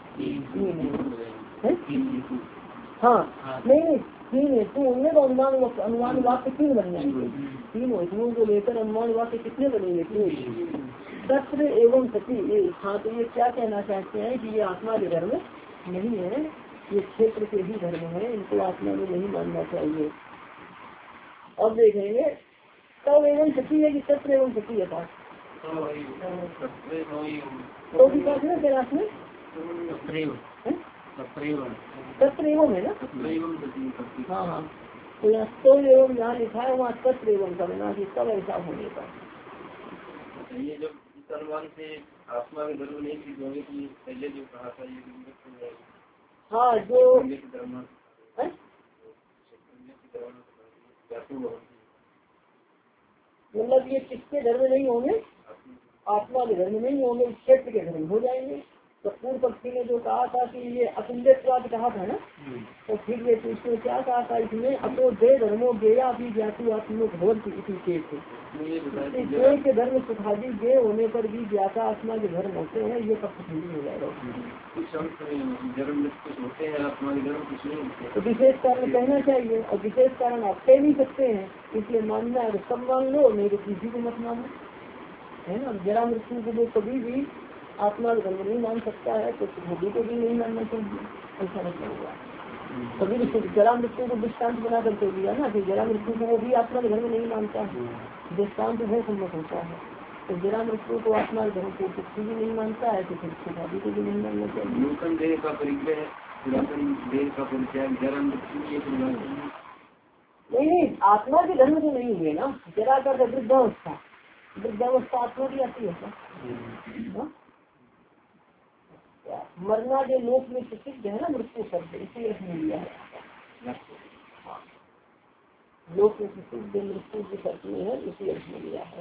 तीन। हाँ नहीं नहीं तीन हेतु होंगे तो अनुमान अनुमान वाक्य तीन बन जाएंगे। तीन हेतुओं को लेकर अनुमान वाक्य कितने बनेंगे? तीन। सत्र एवं सती, ये हाँ तो ये क्या कहना चाहते हैं कि ये आत्मा के धर्म नहीं है, ये क्षेत्र के ही धर्म है, इनको आत्मा में नहीं मानना चाहिए। अब देखेंगे तब एवं सती है कि सत्र एवं सती है पास तो भी पास है कैलाश में सत्र एवं है ना। हाँ हाँ तो यहाँ तो एवं यहाँ लिखा है वहाँ सत्र एवं करना कि सब ऐसा होने का। ये जब इस अनुमान से आत्मा के धर्म नहीं सीखोगे कि पहले जो कहा था ये हाँ जो मतलब ये किसके धर्म नहीं होंगे? आत्मा के धर्म नहीं होंगे, क्षेत्र के धर्म हो जाएंगे। तो पूर्व पक्षी ने जो कहा था कि ये अतुल्यवाद कहा था ना, तो फिर ये इसमें क्या कहा था इसमें अपो दे धर्मो गेया भी ज्ञातु आत्मो भगवती इसी देह के धर्म सुखादि गे होने पर भी ज्ञाता आत्मा के धर्म होते हैं, ये पक्ष ठीक हो जाएगा। तो विशेष कारण कहना चाहिए और विशेष कारण आप कह नहीं सकते हैं, इसलिए मानना है सब मान लो, नहीं तो किसी को मत मानो, है ना। जरा मृत्यु को कभी भी आत्मा का धर्म नहीं मान सकता है तो सुखादि को भी नहीं मानना चाहिए, ऐसा नहीं होगा। कभी जरा मृत्यु को दृष्टांत बना करके दिया ना कि जरा मृत्यु को वो भी आत्मा का धर्म नहीं मानता है, दृष्टांत है सम्मत होता है। तो जरा मृत्यु को आत्मा का धर्म को कुछ भी नहीं मानता है तो फिर सुखादि को भी नहीं मानना चाहिए। देह का परिचय देह का परिचय जरा मृत्यु नहीं, आत्मा के धर्म तो नहीं हुए ना। जरा कर वृद्धावस्था, वृद्धावस्था आत्मा की आती है। मरना जो लोक में प्रसिद्ध है ना मृत्यु शब्द, इसी रखने लिया है। लोक में प्रसिद्ध मृत्यु की शब्द में है, इसी रखने लिया है।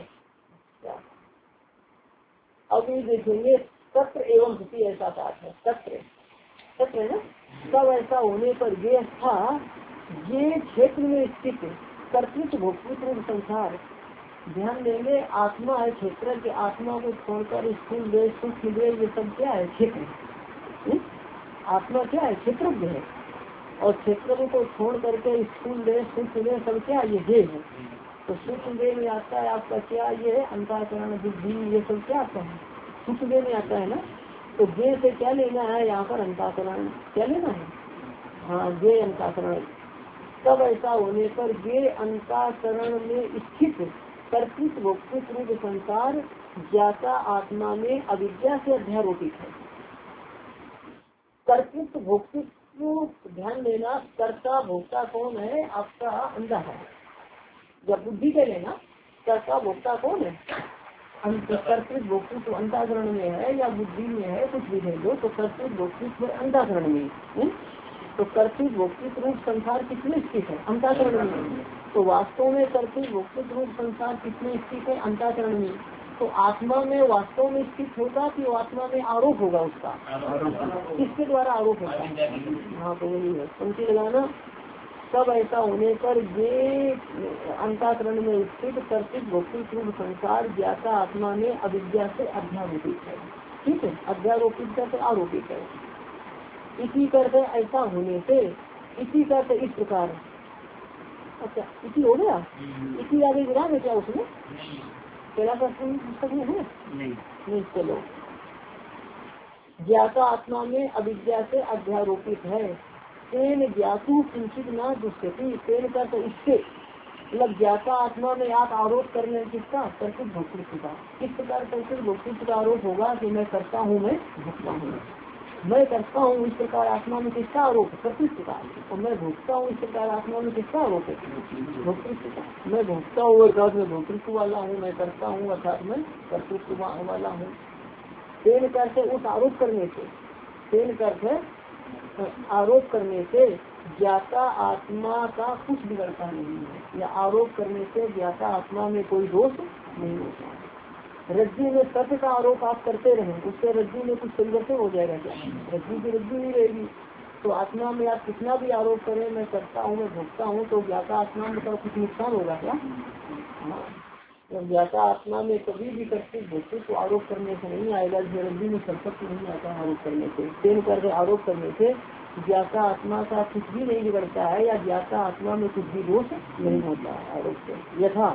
अब ये देखेंगे सत्र एवं स्थिति ऐसा बात है। सत्र सत्र है ना। तब ऐसा होने पर ये था ये क्षेत्र में स्थित कर्तृत्व भोक्तृत्व संसार। ध्यान देंगे आत्मा है क्षेत्र के, आत्मा को छोड़कर स्थूल देह सूक्ष्म देह ये सब क्या है क्षेत्र। आत्मा क्या है क्षेत्र है, और क्षेत्र को छोड़ करके स्थूल देह सूक्ष्म देह सब क्या ये देह है। तो सूक्ष्म देह में आता है आपका क्या ये अंतःकरण बुद्धि ये सब क्या आता है सूक्ष्म देह में आता है ना। तो देह से क्या लेना है यहाँ पर अंतःकरण क्या लेना है, हाँ ये अंतःकरण। तब ऐसा होने पर ये अंतःकरण में स्थित कर्तृत्व भोक्तृत्व रूप संसार ज्ञाता आत्मा में अविद्या से अध्यारोपित है। कर्तृत्व भोक्तृत्व ध्यान देना, कर्ता भोक्ता कौन है आपका अंधा है, जब बुद्धि के लेना कर्ता भोक्ता कौन है, कर्तृत्व भोक्तृत्व अंतःकरण में है या बुद्धि में है कुछ भी है जो, तो कर्तृत्व भोक्तृत्व अंतःकरण में है। तो कर्तृत्व भोक्तृत्व रूप संसार किसमें स्थित है अंतःकरण में। तो वास्तव में कर्तृत्व भोक्तृत्व रूप संसार किसमें स्थित है अंतःकरण में। तो आत्मा में वास्तव में स्थित होगा कि आत्मा में आरोप होगा उसका, किसके द्वारा आरोप होगा, हाँ तो वही है पंक्ति लगाना। तब ऐसा होने पर ये अंतःकरण में स्थित कर्तृत्व भोक्तृत्व रूप संसार ज्ञाता आत्मा में अविद्या से अध्यारोपित है। ठीक है, अध्यारोपित करते आरोपित है। इसी करते ऐसा होने से, इसी करते इस प्रकार। अच्छा इसी हो गया, इसी आगे विराम है क्या उसमें, पहला प्रश्न पुस्तक में है नहीं, नहीं चलो। ज्ञाता आत्मा में अविद्या से अध्यारोपित है। तेन ज्ञातु किंचित न दुष्यति, तेन का तो इससे मतलब ज्ञाता आत्मा में आप आरोप कर रहे हैं किसका, कर्तृत्व भोक्तृत्व का। किस प्रकार कर्तृत्व भोक्तृत्व का आरोप होगा कि मैं करता हूँ मैं भोगता हूँ, मैं करता हूँ इस प्रकार आत्मा में किसका आरोप है कर्तृत्व का, और मैं भोगता हूँ इस प्रकार आत्मा में किसका आरोप है भोक्तृत्व का। मैं भोगता हूँ अर्थात मैं भोक्तृत्व वाला हूँ, मैं करता हूँ अर्थात मैं कर्तृत्व वाला हूँ। तेन करके उस आरोप करने से, तेन करके आरोप करने से ज्ञाता आत्मा का कुछ बिगड़ता नहीं है, या आरोप करने से ज्ञाता आत्मा में कोई दोष नहीं होता। रज्जु में सत्य का आरोप आप करते रहे, उससे रज्जु में कुछ परिवर्तन हो जाएगा क्या, रज्जु की रज्जु नहीं रहेगी। तो आत्मा में आप कितना भी आरोप करें मैं करता हूँ मैं भोगता हूँ, तो ज्ञाता आत्मा में कुछ नुकसान होगा क्या, हाँ। जब ज्ञाता आत्मा में कभी भी करते भोगते तो आरोप करने से नहीं आएगा, रज्जु में संपत्ति नहीं आता आरोप करने से। तेन करके आरोप करने से ज्ञाता आत्मा का कुछ भी नहीं बिगड़ता है, या ज्ञाता आत्मा में कुछ भी दोष नहीं होता है आरोप से। यथा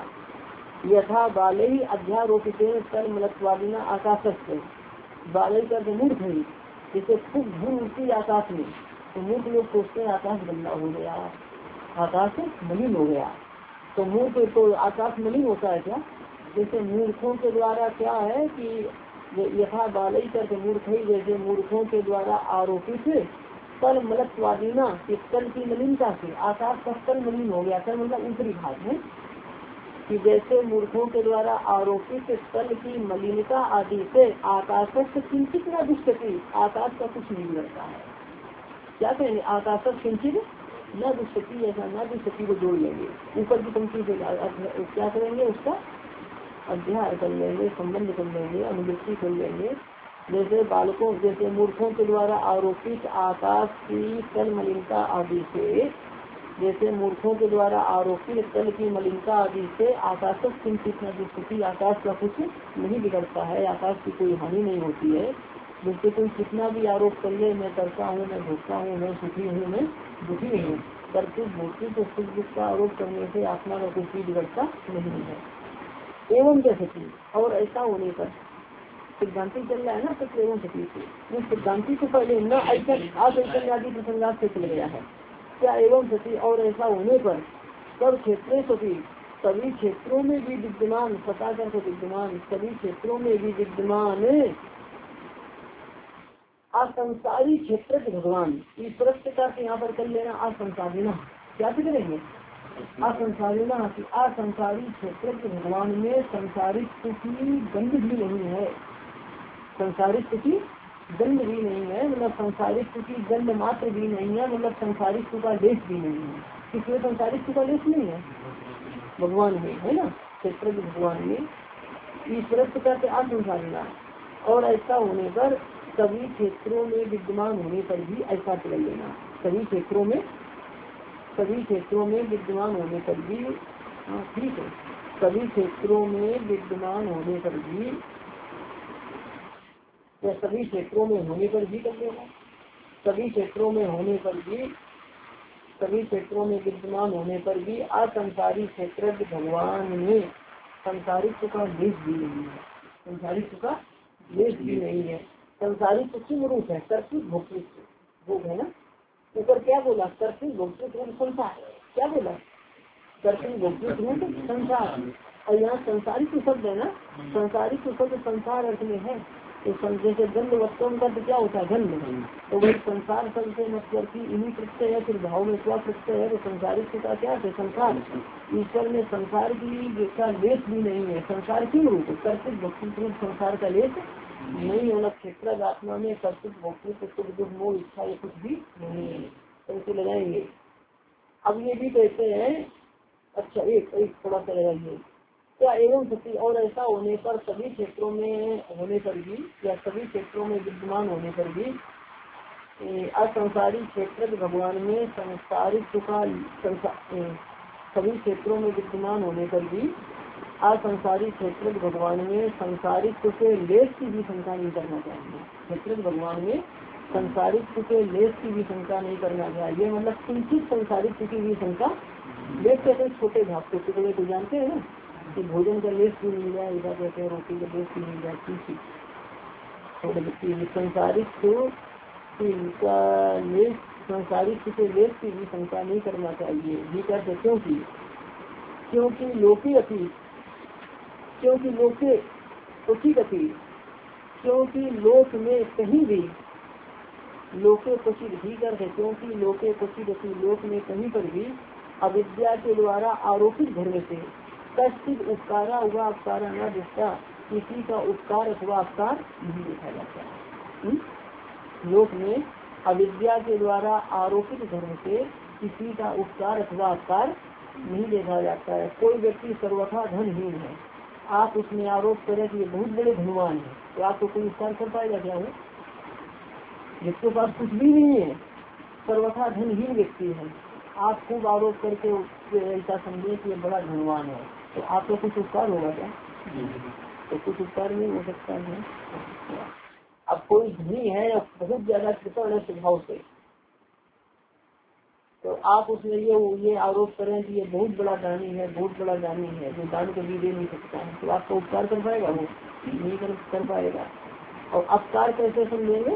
यथा बाले ही अध्यारोपित तलमलत्वादिना आकाश से, बाले का जो मूर्ख है जैसे खूब धूल उड़ती आकाश में, तो मूर्ख लोग सोचते हैं आकाश गंदा हो गया, आकाश मलिन हो गया। तो मूर्ख तो आकाश मलिन होता है क्या, जैसे मूर्खों के द्वारा क्या है कि यथा बाले करके मूर्ख है, जैसे मूर्खों के द्वारा आरोपित तल मलत्वादिना तल की मलिनता से आकाश का तल मलिन हो गया। तल मतलब ऊपरी भाग है, कि जैसे मूर्खों के द्वारा आरोपित तल की मलिनता आदि से आकाश से किंचित न दुष्टति, आकाश का कुछ नहीं बिगड़ता है। क्या कहेंगे, आकाश किंचित न दुष्टति, ऐसा न दुष्टति को जोड़ लेंगे ऊपर की पंक्ति से, क्या करेंगे उसका अध्याय कर लेंगे, संबंध कर लेंगे, अनुवृत्ति कर लेंगे। जैसे बालकों जैसे मूर्खों के द्वारा आरोपित आकाश की तल मलिनता आदि से, जैसे मूर्खों के द्वारा आरोपित तल की मलिनता आदि से आकाश किंचित न दुष्टि, आकाश का कुछ नहीं बिगड़ता है, आकाश की कोई हानि नहीं होती है। जिससे कोई कितना भी आरोप कर ले मैं करता हूँ मैं भोगता हूँ मैं सुखी हूँ मैं दुखी हूँ, करके भोगती तो सुख दुख का आरोप करने से आत्मा का कुछ भी बिगड़ता नहीं है। एवं जैसे की, और ऐसा होने पर सिद्धांति चल रहा है ना तो एवं सती से, सिद्धांति से पहले न ऐसा आदि प्रसंगात से चल गया है क्या, एवं सती और ऐसा होने पर सब क्षेत्रों सती सभी क्षेत्रों में भी विद्यमान, पता कर विद्यमान सभी क्षेत्रों में भी विद्यमान असंसारी क्षेत्र के भगवान, ईश्वर का यहाँ पर कर लेना असंसारिना, क्या करेंगे असंसारिना, असंसारी क्षेत्र के भगवान में संसारिक की गंध भी नहीं है, संसारिक की गंध भी नहीं है, मतलब संसारिक की गंध मात्र भी नहीं है, मतलब संसारिक का लेश भी नहीं है। किसमें संसारिक का लेश नहीं है, भगवान में है ना, क्षेत्र के भगवान में ईश्वर का असंसारिना। और ऐसा होने पर सभी क्षेत्रों में विद्यमान होने पर भी ऐसा कर लेना। सभी क्षेत्रों में सभी क्षेत्रों में विद्यमान होने पर भी, हाँ ठीक है, सभी क्षेत्रों में विद्यमान होने पर भी या सभी क्षेत्रों में होने पर भी कर लेना। सभी क्षेत्रों में होने पर भी सभी क्षेत्रों में विद्यमान होने पर भी असंसारी क्षेत्र भगवान में संसारित्व का लेश भी नहीं है। संसारित्व का लेश भी नहीं है। संसारित्व किम रूप है? कर्तृत्व भोक्तृत्व रूप है ना। ऊपर क्या बोला? कर्तृत्व भोक्तृत्व रूप संसार। क्या बोला? कर्तृत्व भोक्तृत्व रूप संसार। और यहाँ संसारित्व शब्द है ना, संसारित्व शब्द संसार अर्थ में है। तो जैसे गंध वस्तुओं का तो क्या होता है? गंध। तो वही संसार शब्द से मतलब की इन्हीं प्रत्यय है, फिर भाव में स्व प्रत्यय है। तो संसारित्व का क्या है? संसार। ईश्वर में संसार की का लेश भी नहीं है। संसार क्यों रूप? कर्तृत्व भोक्तृत्व रूप संसार का लेश नहीं होना। क्षेत्र आत्मा में कर्तृत्व भोक्तृत्व सुख दुख मोह इच्छा ये कुछ भी नहीं है। तो इसे लगाएंगे। अब ये भी कहते हैं, अच्छा एक एक थोड़ा सा लगाइए क्या, एवं सती और ऐसा होने पर सभी क्षेत्रों में होने पर भी या सभी क्षेत्रों में विद्यमान होने पर भी असंसारी क्षेत्र भगवान में संसारित्व का सभी क्षेत्रों में विद्यमान होने पर भी असंसारी क्षेत्र भगवान में संसारित्व के लेश की भी शंका नहीं करना चाहिए। क्षेत्र भगवान में संसारित्व के लेश की भी शंका नहीं करना चाहिए। मतलब किंचित संसारित्व की भी शंका। लेश कहते हैं छोटे भाग को, टुकड़े को जानते हैं ना, कि भोजन का लेश भी मिल जाए, ऐसा कहते हैं रोटी का लेश भी मिल जाए, किसी संसारित्व का लेश संसारित्व के लेश की भी शंका नहीं करना चाहिए। भी कहते क्योंकि क्योंकि लोकी अति क्योंकि लोके उचित अति क्योंकि लोक में कहीं भी लोके क्वचित भी करते क्योंकि लोके क्वचित अति लोक में कहीं पर भी अविद्या के द्वारा आरोपित धर्म से कश्चित उपकारा हुआ उपकारा न दिखता, किसी का उपकार अथवा उपकार नहीं देखा जाता। लोक में अविद्या के द्वारा आरोपित धर्म से किसी का उपकार अथवा उपकार नहीं देखा जाता है। कोई व्यक्ति सर्वथा धनहीन है, आप उसमें आरोप करें कि ये बहुत बड़े धनवान है, तो आपको कोई उपकार कर पाएगा क्या? वो जिसके पास कुछ भी नहीं है, सर्वथा धनहीन व्यक्ति है, आप खूब आरोप करके ऐसा समझे कि ये बड़ा धनवान है, तो आपको कुछ उपकार होगा क्या? तो कुछ उपकार नहीं हो सकता है। अब कोई धनी है और बहुत ज्यादा कृपण है स्वभाव से, तो आप उसमें ये ये आरोप करें कि ये बहुत बड़ा दानी है, बहुत बड़ा दानी है, जो दान कभी दे नहीं सकता है, तो आपको उपकार कर पाएगा? वो नहीं कर, कर पाएगा। और अपकार कैसे समझेंगे?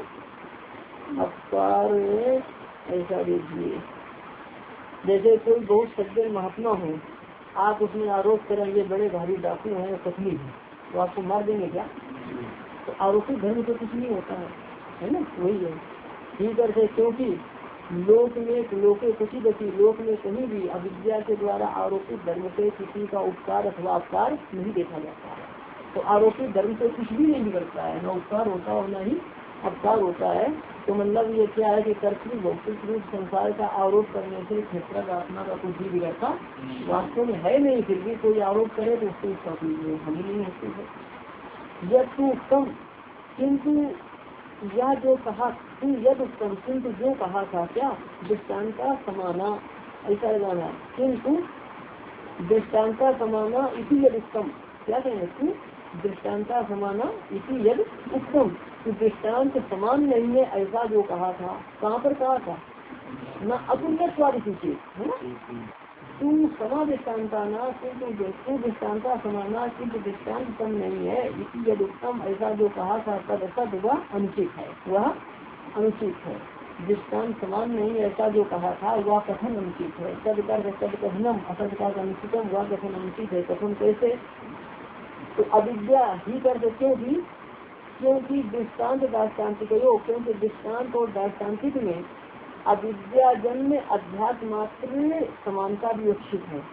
अपकार ऐसा देखिए, जैसे कोई बहुत सज्जन महात्मा हो, आप उसमें आरोप करेंगे बड़े भारी डाकू है, पत्नी है, तो आपको मार देंगे क्या? तो आरोपित धर्म से कुछ नहीं होता है, है ना? वही है। ठीक है, क्योंकि लोक में लोके कुछ गति लोक में कहीं भी अविद्या के द्वारा आरोपित धर्म से किसी का उपकार अथवा अपकार नहीं देखा जाता है। तो आरोपित धर्म से कुछ भी नहीं बिगड़ता है, न उपकार होता और न ही अपकार होता है। तो मतलब ये क्या है कि कर्तृत्व भौतिक रूप संसार का आरोप करने से क्षेत्र आत्मा का कुछ भी बिगड़ता वास्तव में है नहीं। फिर भी कोई आरोप करे तो उसको उसका कोई हानि नहीं होती है। यह तू उत्तम, किंतु यह जो कहा तू यद उत्तम, किंतु जो कहा था क्या दृष्टान्ता समाना, ऐसा लगाना, किंतु दृष्टान्ता समाना इसी यद उत्तम, क्या कहेंगे? तू दृष्टान्ता समाना इसी यद उत्तम, तो दृष्टान्त समान नहीं है ऐसा जो कहा था। कहाँ पर कहा था? न अतुल्य स्वाद चीज है ना। तू समा दृष्टान्ता ना, किंतु तू दृष्टान्ता समाना, किंतु दृष्टान्त कम नहीं है इसी यद उत्तम, ऐसा जो कहा था तद असत वह अनुचित है, वह अनुचित है। दृष्टान्त समान नहीं ऐसा जो कहा था वह कथन अनुचित है। तद कर तद कथनम असत का अनुचितम, वह कथन अनुचित है। कथन कैसे? तो अविद्या ही कर सकते भी, क्योंकि दृष्टान्त दाष्टान्तिक योग, क्योंकि दृष्टान्त और दाष्टान्तिक में अविद्या जन्म अध्यास मात्र समानता विवक्षित है।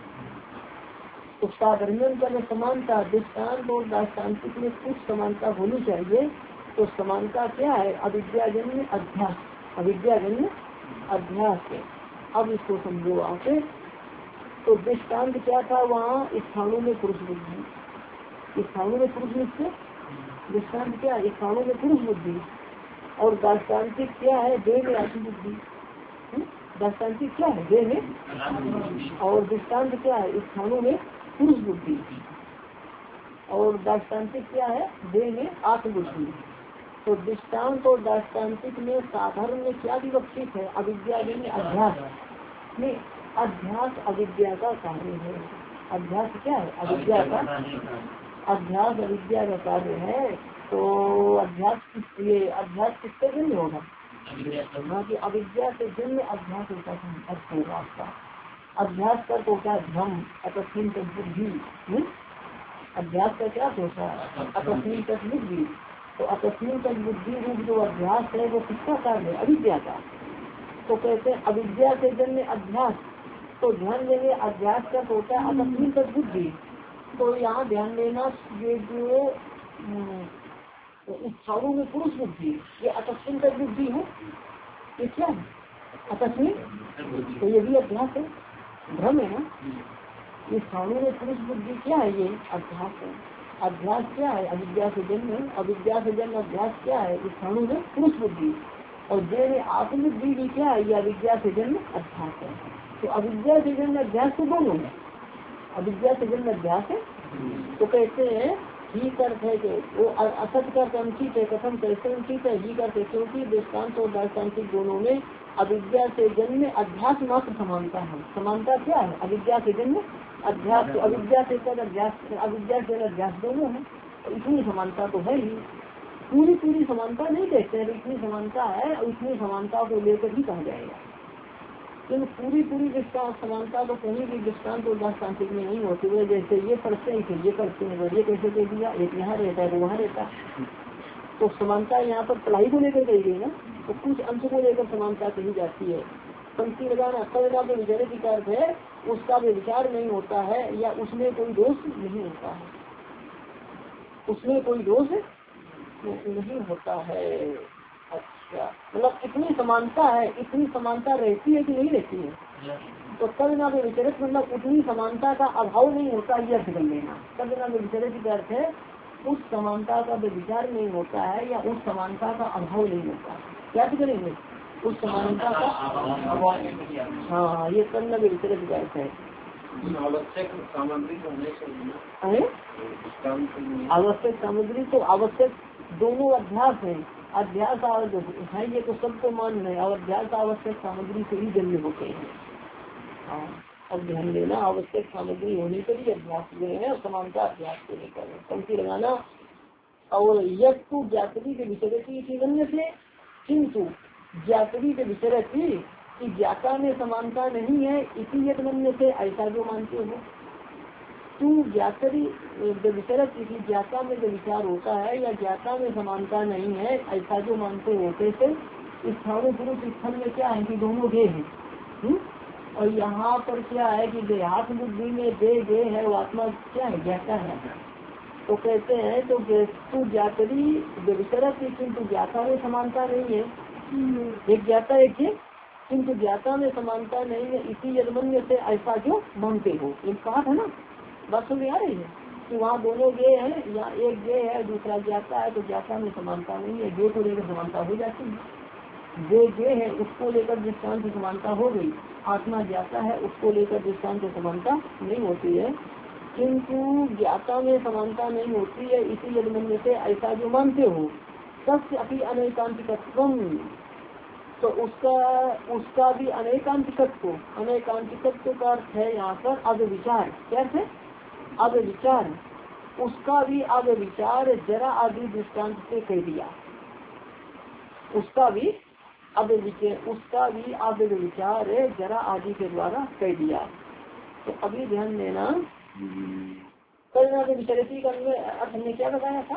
तो साधारण का समानता दृष्टान्त और दाष्टान्तिक में कुछ समानता होनी चाहिए। तो समानता क्या है? अविद्या जन्म अध्यास, अविद्या जन्म अध्यास। अब इसको समझो आप। तो दृष्टान्त क्या था? वहाँ स्थानों में पुरुष बुद्धि, स्थानों में पुरुष नित्य। दृष्टान्त क्या? स्थानों में पुरुष बुद्धि, और दाष्टान्तिक क्या है? देह में आत्मबुद्धि। दाष्टान्तिक क्या है? देह में। और दृष्टान्त क्या है? स्थानों में पुरुष बुद्धि। और दाष्टान्तिक क्या है? देह में आत्मबुद्धि। तो दृष्टान्त और दाष्टान्तिक में साधारण में क्या विवक्षित है? अविद्या में अध्यास में। अध्यास अविद्या का कार्य है। अध्यास क्या है? अविद्या का। अध्यास अविद्या का कार्य है। तो अध्यास किस ये अध्यास किससे जन्म होगा? हाँ, कि अविद्या से जन्म अध्यास होता है। अर्थ होगा आपका। अध्यास का तो क्या? भ्रम, अतस्मिन बुद्धि। अध्यास का क्या होता है? अतस्मिन बुद्धि। तो अतस्मिन बुद्धि रूप जो अध्यास है वो किसका कार्य है? अविद्या का। तो कहते हैं अविद्या से जन्म अध्यास। तो ध्यान देंगे अध्यास का होता है अतस्मिन बुद्धि। तो यहाँ ध्यान देना ये जो इच्छाओं में पुरुष बुद्धि, ये अतस्मिन बुद्धि है। ये क्या है? अतस्मिन। तो ये भी अध्यास है, भ्रम है ना। इस स्थानों में पुरुष बुद्धि क्या है? ये अध्यास है। अध्यास क्या है? अविद्या से जन्म। अविद्या से जन्म अध्यास क्या है? इस स्थानों में पुरुष बुद्धि। और देह आत्मबुद्धि भी क्या है? ये अविद्या से जन्म अध्यास है। तो अविद्या से जन्म अध्यास तो दोनों है। अविद्या से जन्म अध्यास है। तो कहते हैं ही अर्थ है कि वो असत का अनुचित है। कथम कैसे अनुचित है? ही करते क्योंकि दृष्टान्त और दार्शनिक दोनों में अविद्या से जन्म अध्यास मात्र समानता है। समानता क्या है? अविद्या से जन्म अध्यास। तो अविद्या से कर अध्यास, अविद्या से अध्यास दोनों है। तो इतनी समानता तो है ही। पूरी पूरी समानता नहीं देखते हैं, इतनी समानता है। और इतनी समानता को लेकर ही कहा जाएगा। लेकिन पूरी पूरी दृष्टांत समानता तो कहीं भी दृष्टान्त और दार्शनिक में नहीं होती है। जैसे ये पढ़ते हैं फिर ये पढ़ते हैं, ये कैसे दे दिया, एक यहाँ रहता है तो वहाँ रहता है। तो समानता यहाँ पर पढ़ाई को लेकर कही गई ना। तो कुछ अंश को लेकर समानता कही जाती है। पंक्ति लगाना तब जो विचार की अर्थ है उसका भी विचार नहीं होता है, या उसमें कोई दोष नहीं होता है। उसमें कोई दोष नहीं होता है। अच्छा, मतलब इतनी समानता है। इतनी समानता रहती है कि नहीं रहती है? तो तब विचरित मतलब उतनी समानता का अभाव नहीं होता, ये अर्थ कर लेना। तब विचरित का अर्थ है उस समानता का विचार नहीं होता है, या उस समानता का अभाव नहीं होता। क्या करेंगे? उस समानता का अभाव। हाँ, ये तब विचरित का अर्थ है। आवश्यक सामग्री तो होनी चाहिए। आवश्यक सामग्री तो आवश्यक दोनों अध्यास है। अध्यास है ये तो सबको मान रहे हैं। और अध्यास आवश्यक सामग्री से ही जन्म होते हैं। हाँ, अब ध्यान देना आवश्यक सामग्री होने पर ही अभ्यास हुए हैं। समानता अभ्यास को लेकर पंक्ति लगाना। और यू ज्ञातवी के विचरती से, किंतु ज्ञातवी के विचरती कि ज्ञाता में समानता नहीं है इसी यज्ञ से, ऐसा जो मानते हो। तू ज्ञातरी विचरत की ज्ञाता में जो विचार होता है या ज्ञाता में समानता नहीं है ऐसा जो मानते होते थे। स्थानीय पुरुष स्थल में क्या है कि दोनों गे हैं। और यहाँ पर क्या है कि देहात्म बुद्धि में दे गे है, वो आत्मा क्या है? ज्ञाता है। तो कहते हैं तो तू ज्ञातरी विचरत की किंतु ज्ञाता में समानता नहीं है। एक ज्ञाता एक है किंतु ज्ञाता में समानता नहीं है इसी यज्ञ से, ऐसा जो मानते हो। एक कहा था ना, बात समझ आ रही है कि वहाँ दोनों गे हैं, या एक गे है दूसरा ज्ञाता है। तो ज्ञाता में समानता नहीं है। गे को लेकर समानता हो जाती है। गे गे है उसको लेकर दृष्टांत समानता हो गई। आत्मा ज्ञाता है उसको लेकर दृष्टांत समानता नहीं होती है। किंतु ज्ञाता में समानता नहीं होती है इसी यज्ञ से, ऐसा जो मानते हो। सबसे अति अनेकांतिकत्व, तो उसका उसका भी अनेकांतिकत्व। अनेकांतिकत्व का अर्थ है यहाँ पर अव्यभिचार। क्या है? अव्यभिचार। उसका भी अव्यभिचार जरा आदि दृष्टांत से कह दिया। उसका भी अव्यभिचार उसका भी अव्यभिचार जरा आदि के द्वारा कह दिया। तो अभी ध्यान देना। कल विचरती का अर्थ हमने क्या बताया था?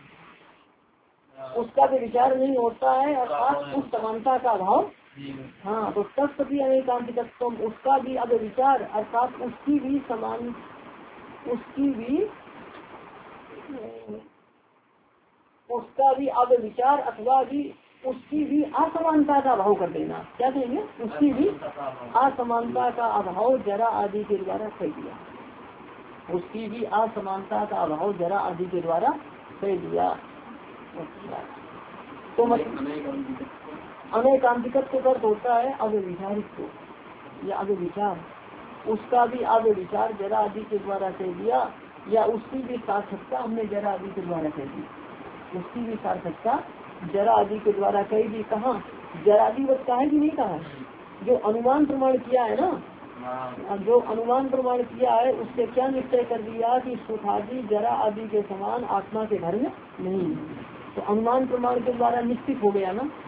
उसका भी विचार नहीं होता है अर्थात उस समानता का अभाव। हाँ, तो तत्सभी अनेकांतिकत्व, उसका भी अब विचार अर्थात उसकी भी समान उसकी भी उसका भी अब विचार अथवा भी उसकी भी असमानता का अभाव कर देना। क्या कहेंगे? उसकी भी असमानता का अभाव जरा आदि के द्वारा कह दिया। उसकी भी असमानता का अभाव जरा आदि के द्वारा कह दिया। तो अनेकांतिकत्व का अर्थ होता है अव्यभिचारित्व या अव्यभिचार, उसका भी अव्यभिचार जरा आदि के द्वारा कह दिया, या उसकी भी सार्थकता हमने जरा आदि के द्वारा कह दी, उसकी भी सार्थकता जरा आदि के द्वारा कह दी। कहाँ जरादिवत कहा है कि नहीं कहा? जो अनुमान प्रमाण किया है ना, जो अनुमान प्रमाण किया है उससे क्या निश्चय कर दिया कि सुखादि जरा आदि के समान आत्मा के धर्म नहीं, तो अनुमान प्रमाण के द्वारा निश्चित हो गया ना।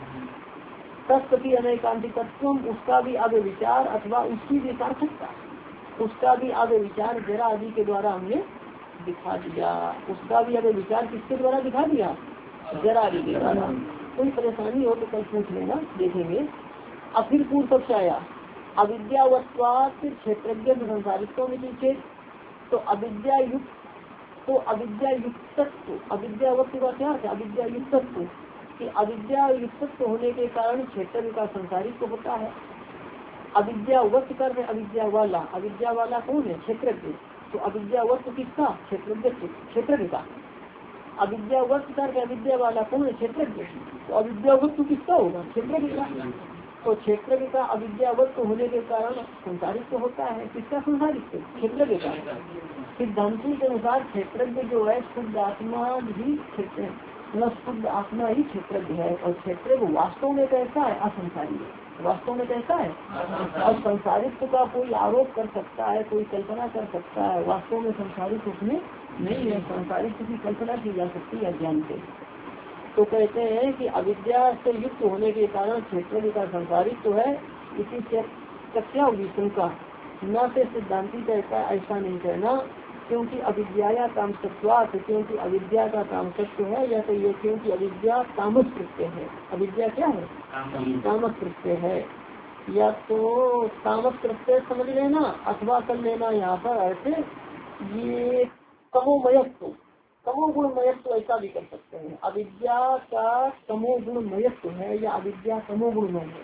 तत्पति अनेकांतिकत्व, उसका भी आगे विचार अथवा उसकी भी सार्थकता, उसका भी आगे विचार जरा आदि के द्वारा हमने दिखा दिया, उसका भी आगे विचार किसके द्वारा दिखा दिया? जरा आदि के द्वारा। कोई परेशानी हो तो कल पूछ लेना, देखेंगे। अब फिर पूर्व पक्ष आया अविद्यावत्वात् क्षेत्रज्ञ संसारित्व में चेत, तो अविद्या युक्त, तो अविद्या युक्तत्व, अविद्यावत्व का क्या है? अविद्या युक्तत्व, कि अविद्या युक्तत्व होने के कारण क्षेत्र का संसारित्व होता है। अविद्यावत्व कर अविद्या वाला, अविद्या वाला कौन है? क्षेत्रज्ञ। तो अविद्यावत्व किसका? क्षेत्रज्ञ, क्षेत्रज्ञ का। अविद्यावत्व कर अविद्या वाला कौन है? क्षेत्रज्ञ। तो अविद्यावत्व किसका होगा? क्षेत्रज्ञ का। तो क्षेत्रज्ञ का अविद्यावत्व होने के कारण संसारित्व होता है। किसका संसारित्व? क्षेत्रज्ञ का। सिद्धांतों के अनुसार क्षेत्रज्ञ जो है शुद्ध आत्मा ही क्षेत्र, मतलब शुद्ध आत्मा ही क्षेत्रज्ञ है, और क्षेत्रज्ञ वास्तव में कैसा है? असंसारी है। वास्तव में कैसा है? और संसारित्व का कोई आरोप कर सकता है, कोई कल्पना कर सकता है, वास्तव में संसारित्व उसमें नहीं है। संसारित्व की कल्पना की जा सकती है अज्ञान से। तो कहते हैं कि अविद्या से युक्त होने के कारण क्षेत्र का संसारित्व है। इसी से क्या होगी? शंका न से सिद्धांति कहता ऐसा नहीं कहना, क्योंकि अविद्या या तामसत्वात्, क्योंकि अविद्या का तामसत्व है, या तो ये क्योंकि अविद्या तामस कृत्य है। अविद्या क्या है? तामस कृत्य है। या तो तामस कृत्य समझ लेना, अथवा कर लेना यहाँ पर ऐसे ये तमोमयत्व, तमोगुण मयत्व, ऐसा भी कर सकते हैं। अविद्या का तमोगुण मयत्व है, या अविद्या तमोगुणमय है।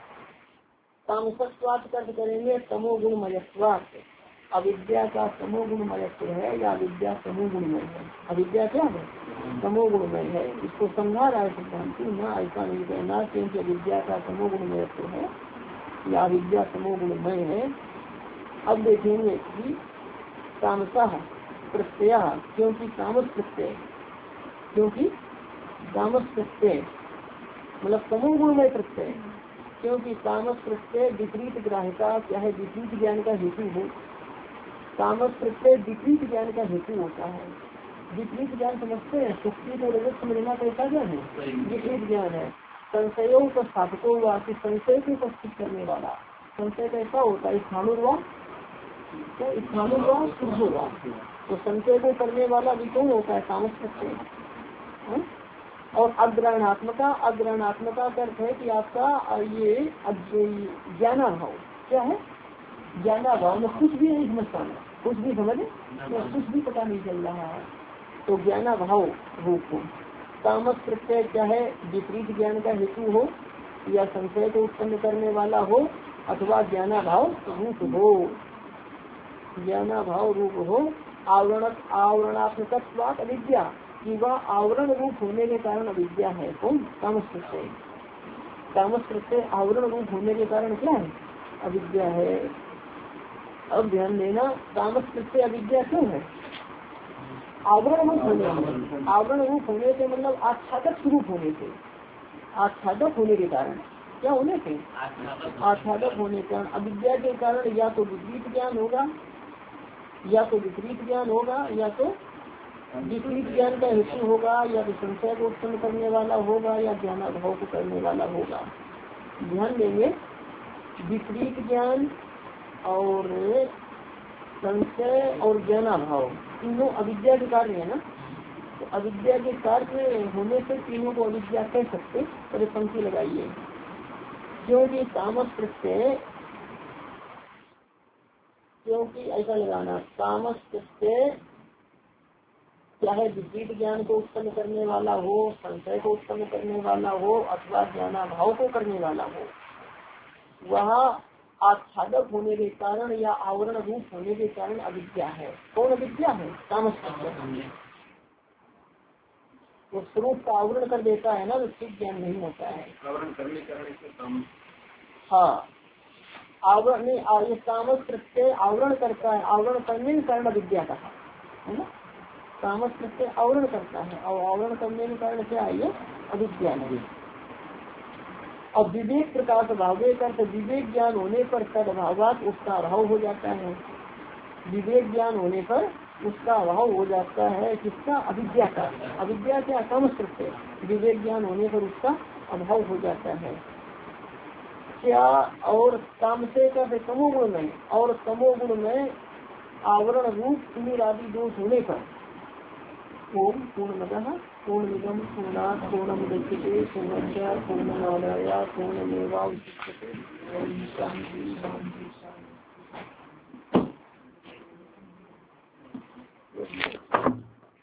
तामसत्वात् कर्त करेंगे तमोगुण मयत्वात्, अविद्या का तमोगुण मयत्व है, या अविद्या तमोगुणमय है। अविद्या क्या है? तमोगुणमय है। इसको समझा रहा है सिद्धांति, ना ऐसा नहीं कहना, क्योंकि अविद्या का तमोगुण मयत्व है, या अविद्या तमोगुणमय है। अब देखेंगे कि तामसा प्रत्यय, क्योंकि तामस प्रत्यय, क्योंकि तामस प्रत्यय मतलब तमोगुणमय प्रत्यय, क्योंकि तामस प्रत्यय विपरीत ग्राह्यता क्या है? विपरीत ज्ञान का हेतु हो। तामस प्रत्यय विपरीत ज्ञान का हेतु होता है। विपरीत ज्ञान समझते हैं, सुक्ति को रजत समझना कैसा ज्ञान है? विपरीत ज्ञान है। संशयों का स्थापको हुआ कि संशय को उपस्थित करने वाला। संशय कैसा होता है? स्थानुर्वा, तो स्थानुर्वा शुद्ध हुआ, तो संशय को करने वाला भी कौन होता है? तामस प्रत्यय। और अग्रहणात्मका, अग्रहणात्मका का अर्थ है कि आपका ये ज्ञाना भाव क्या है? ज्ञाना भाव में कुछ भी नहीं समझ पाना, कुछ भी समझ तो कुछ भी पता नहीं चल रहा है, तो ज्ञाना भाव रूप हो। तामस प्रत्यय क्या है? विपरीत ज्ञान का हेतु हो, या संशय को उत्पन्न करने वाला हो, अथवा ज्ञाना भाव रूप हो। ज्ञाना भाव रूप हो। आवरण आवरणात्मक अविद्या, कि वह आवरण रूप होने के कारण अविद्या है। कौन? तामस प्रत्यय। तामस प्रत्यय आवरण रूप होने के कारण क्या है? अविद्या है। अब ध्यान देना, तामस प्रत्यय अविद्या क्यों है? आवरण रूप होने, आवरण रूप होने से मतलब आच्छादक स्वरूप होने से, आच्छादक होने के कारण, क्या होने से? आच्छादक होने के कारण। अविद्या के कारण या तो विपरीत ज्ञान होगा, या तो विपरीत ज्ञान होगा, या तो विपरीत ज्ञान का हेतु होगा, या तो संशय को उत्पन्न करने वाला होगा, या ज्ञानाभाव को करने वाला होगा। ध्यान देंगे, विपरीत ज्ञान और संशय और ज्ञानाभाव तीनों अविद्या के कार्य है ना। तो अविद्या के कार्य होने से तीनों को अविद्या कह सकते। पर पंक्ति लगाइए, क्योंकि तामस प्रत्यय, क्योंकि ऐसा लगाना, तामस प्रत्यय चाहे विपरीत ज्ञान को उत्पन्न करने वाला हो, संशय को उत्पन्न करने वाला हो, अथवा ज्ञानाभाव को करने वाला हो, वह आच्छादक होने के कारण या आवरण रूप होने के कारण अविद्या है। कौन अविद्या है? तामस प्रत्यय। वो स्वरूप का आवरण कर देता है ना, तो ठीक ज्ञान नहीं होता है। आवरण करने करने से काम हाँ, आवरण नहीं, ये तामस प्रत्यय आवरण करता है, आवरण करने के कारण विद्या का है ना। तामस प्रत्यय आवरण करता है और आवरण करने के कारण क्या है, ये अविद्या नहीं। और विवेक प्रकाश भावे का तो विवेक ज्ञान होने पर तद अभावात उसका अभाव हो जाता है। विवेक ज्ञान होने पर उसका अभाव हो जाता है, किसका, अविद्या का। अविद्या क्या, तामस प्रत्यय, विवेक ज्ञान होने पर उसका अभाव हो जाता है क्या। और तामसे का तमोगुण में, और तमोगुण में आवरण रूप सुनील आदि दोष होने पर ओम पूर्णमदः पूर्णमिदं पूर्णात् पूर्णमुदच्यते पूर्णस्य पूर्णमादाय पूर्णमेवावशिष्यते। ओम शांति शांति शांति।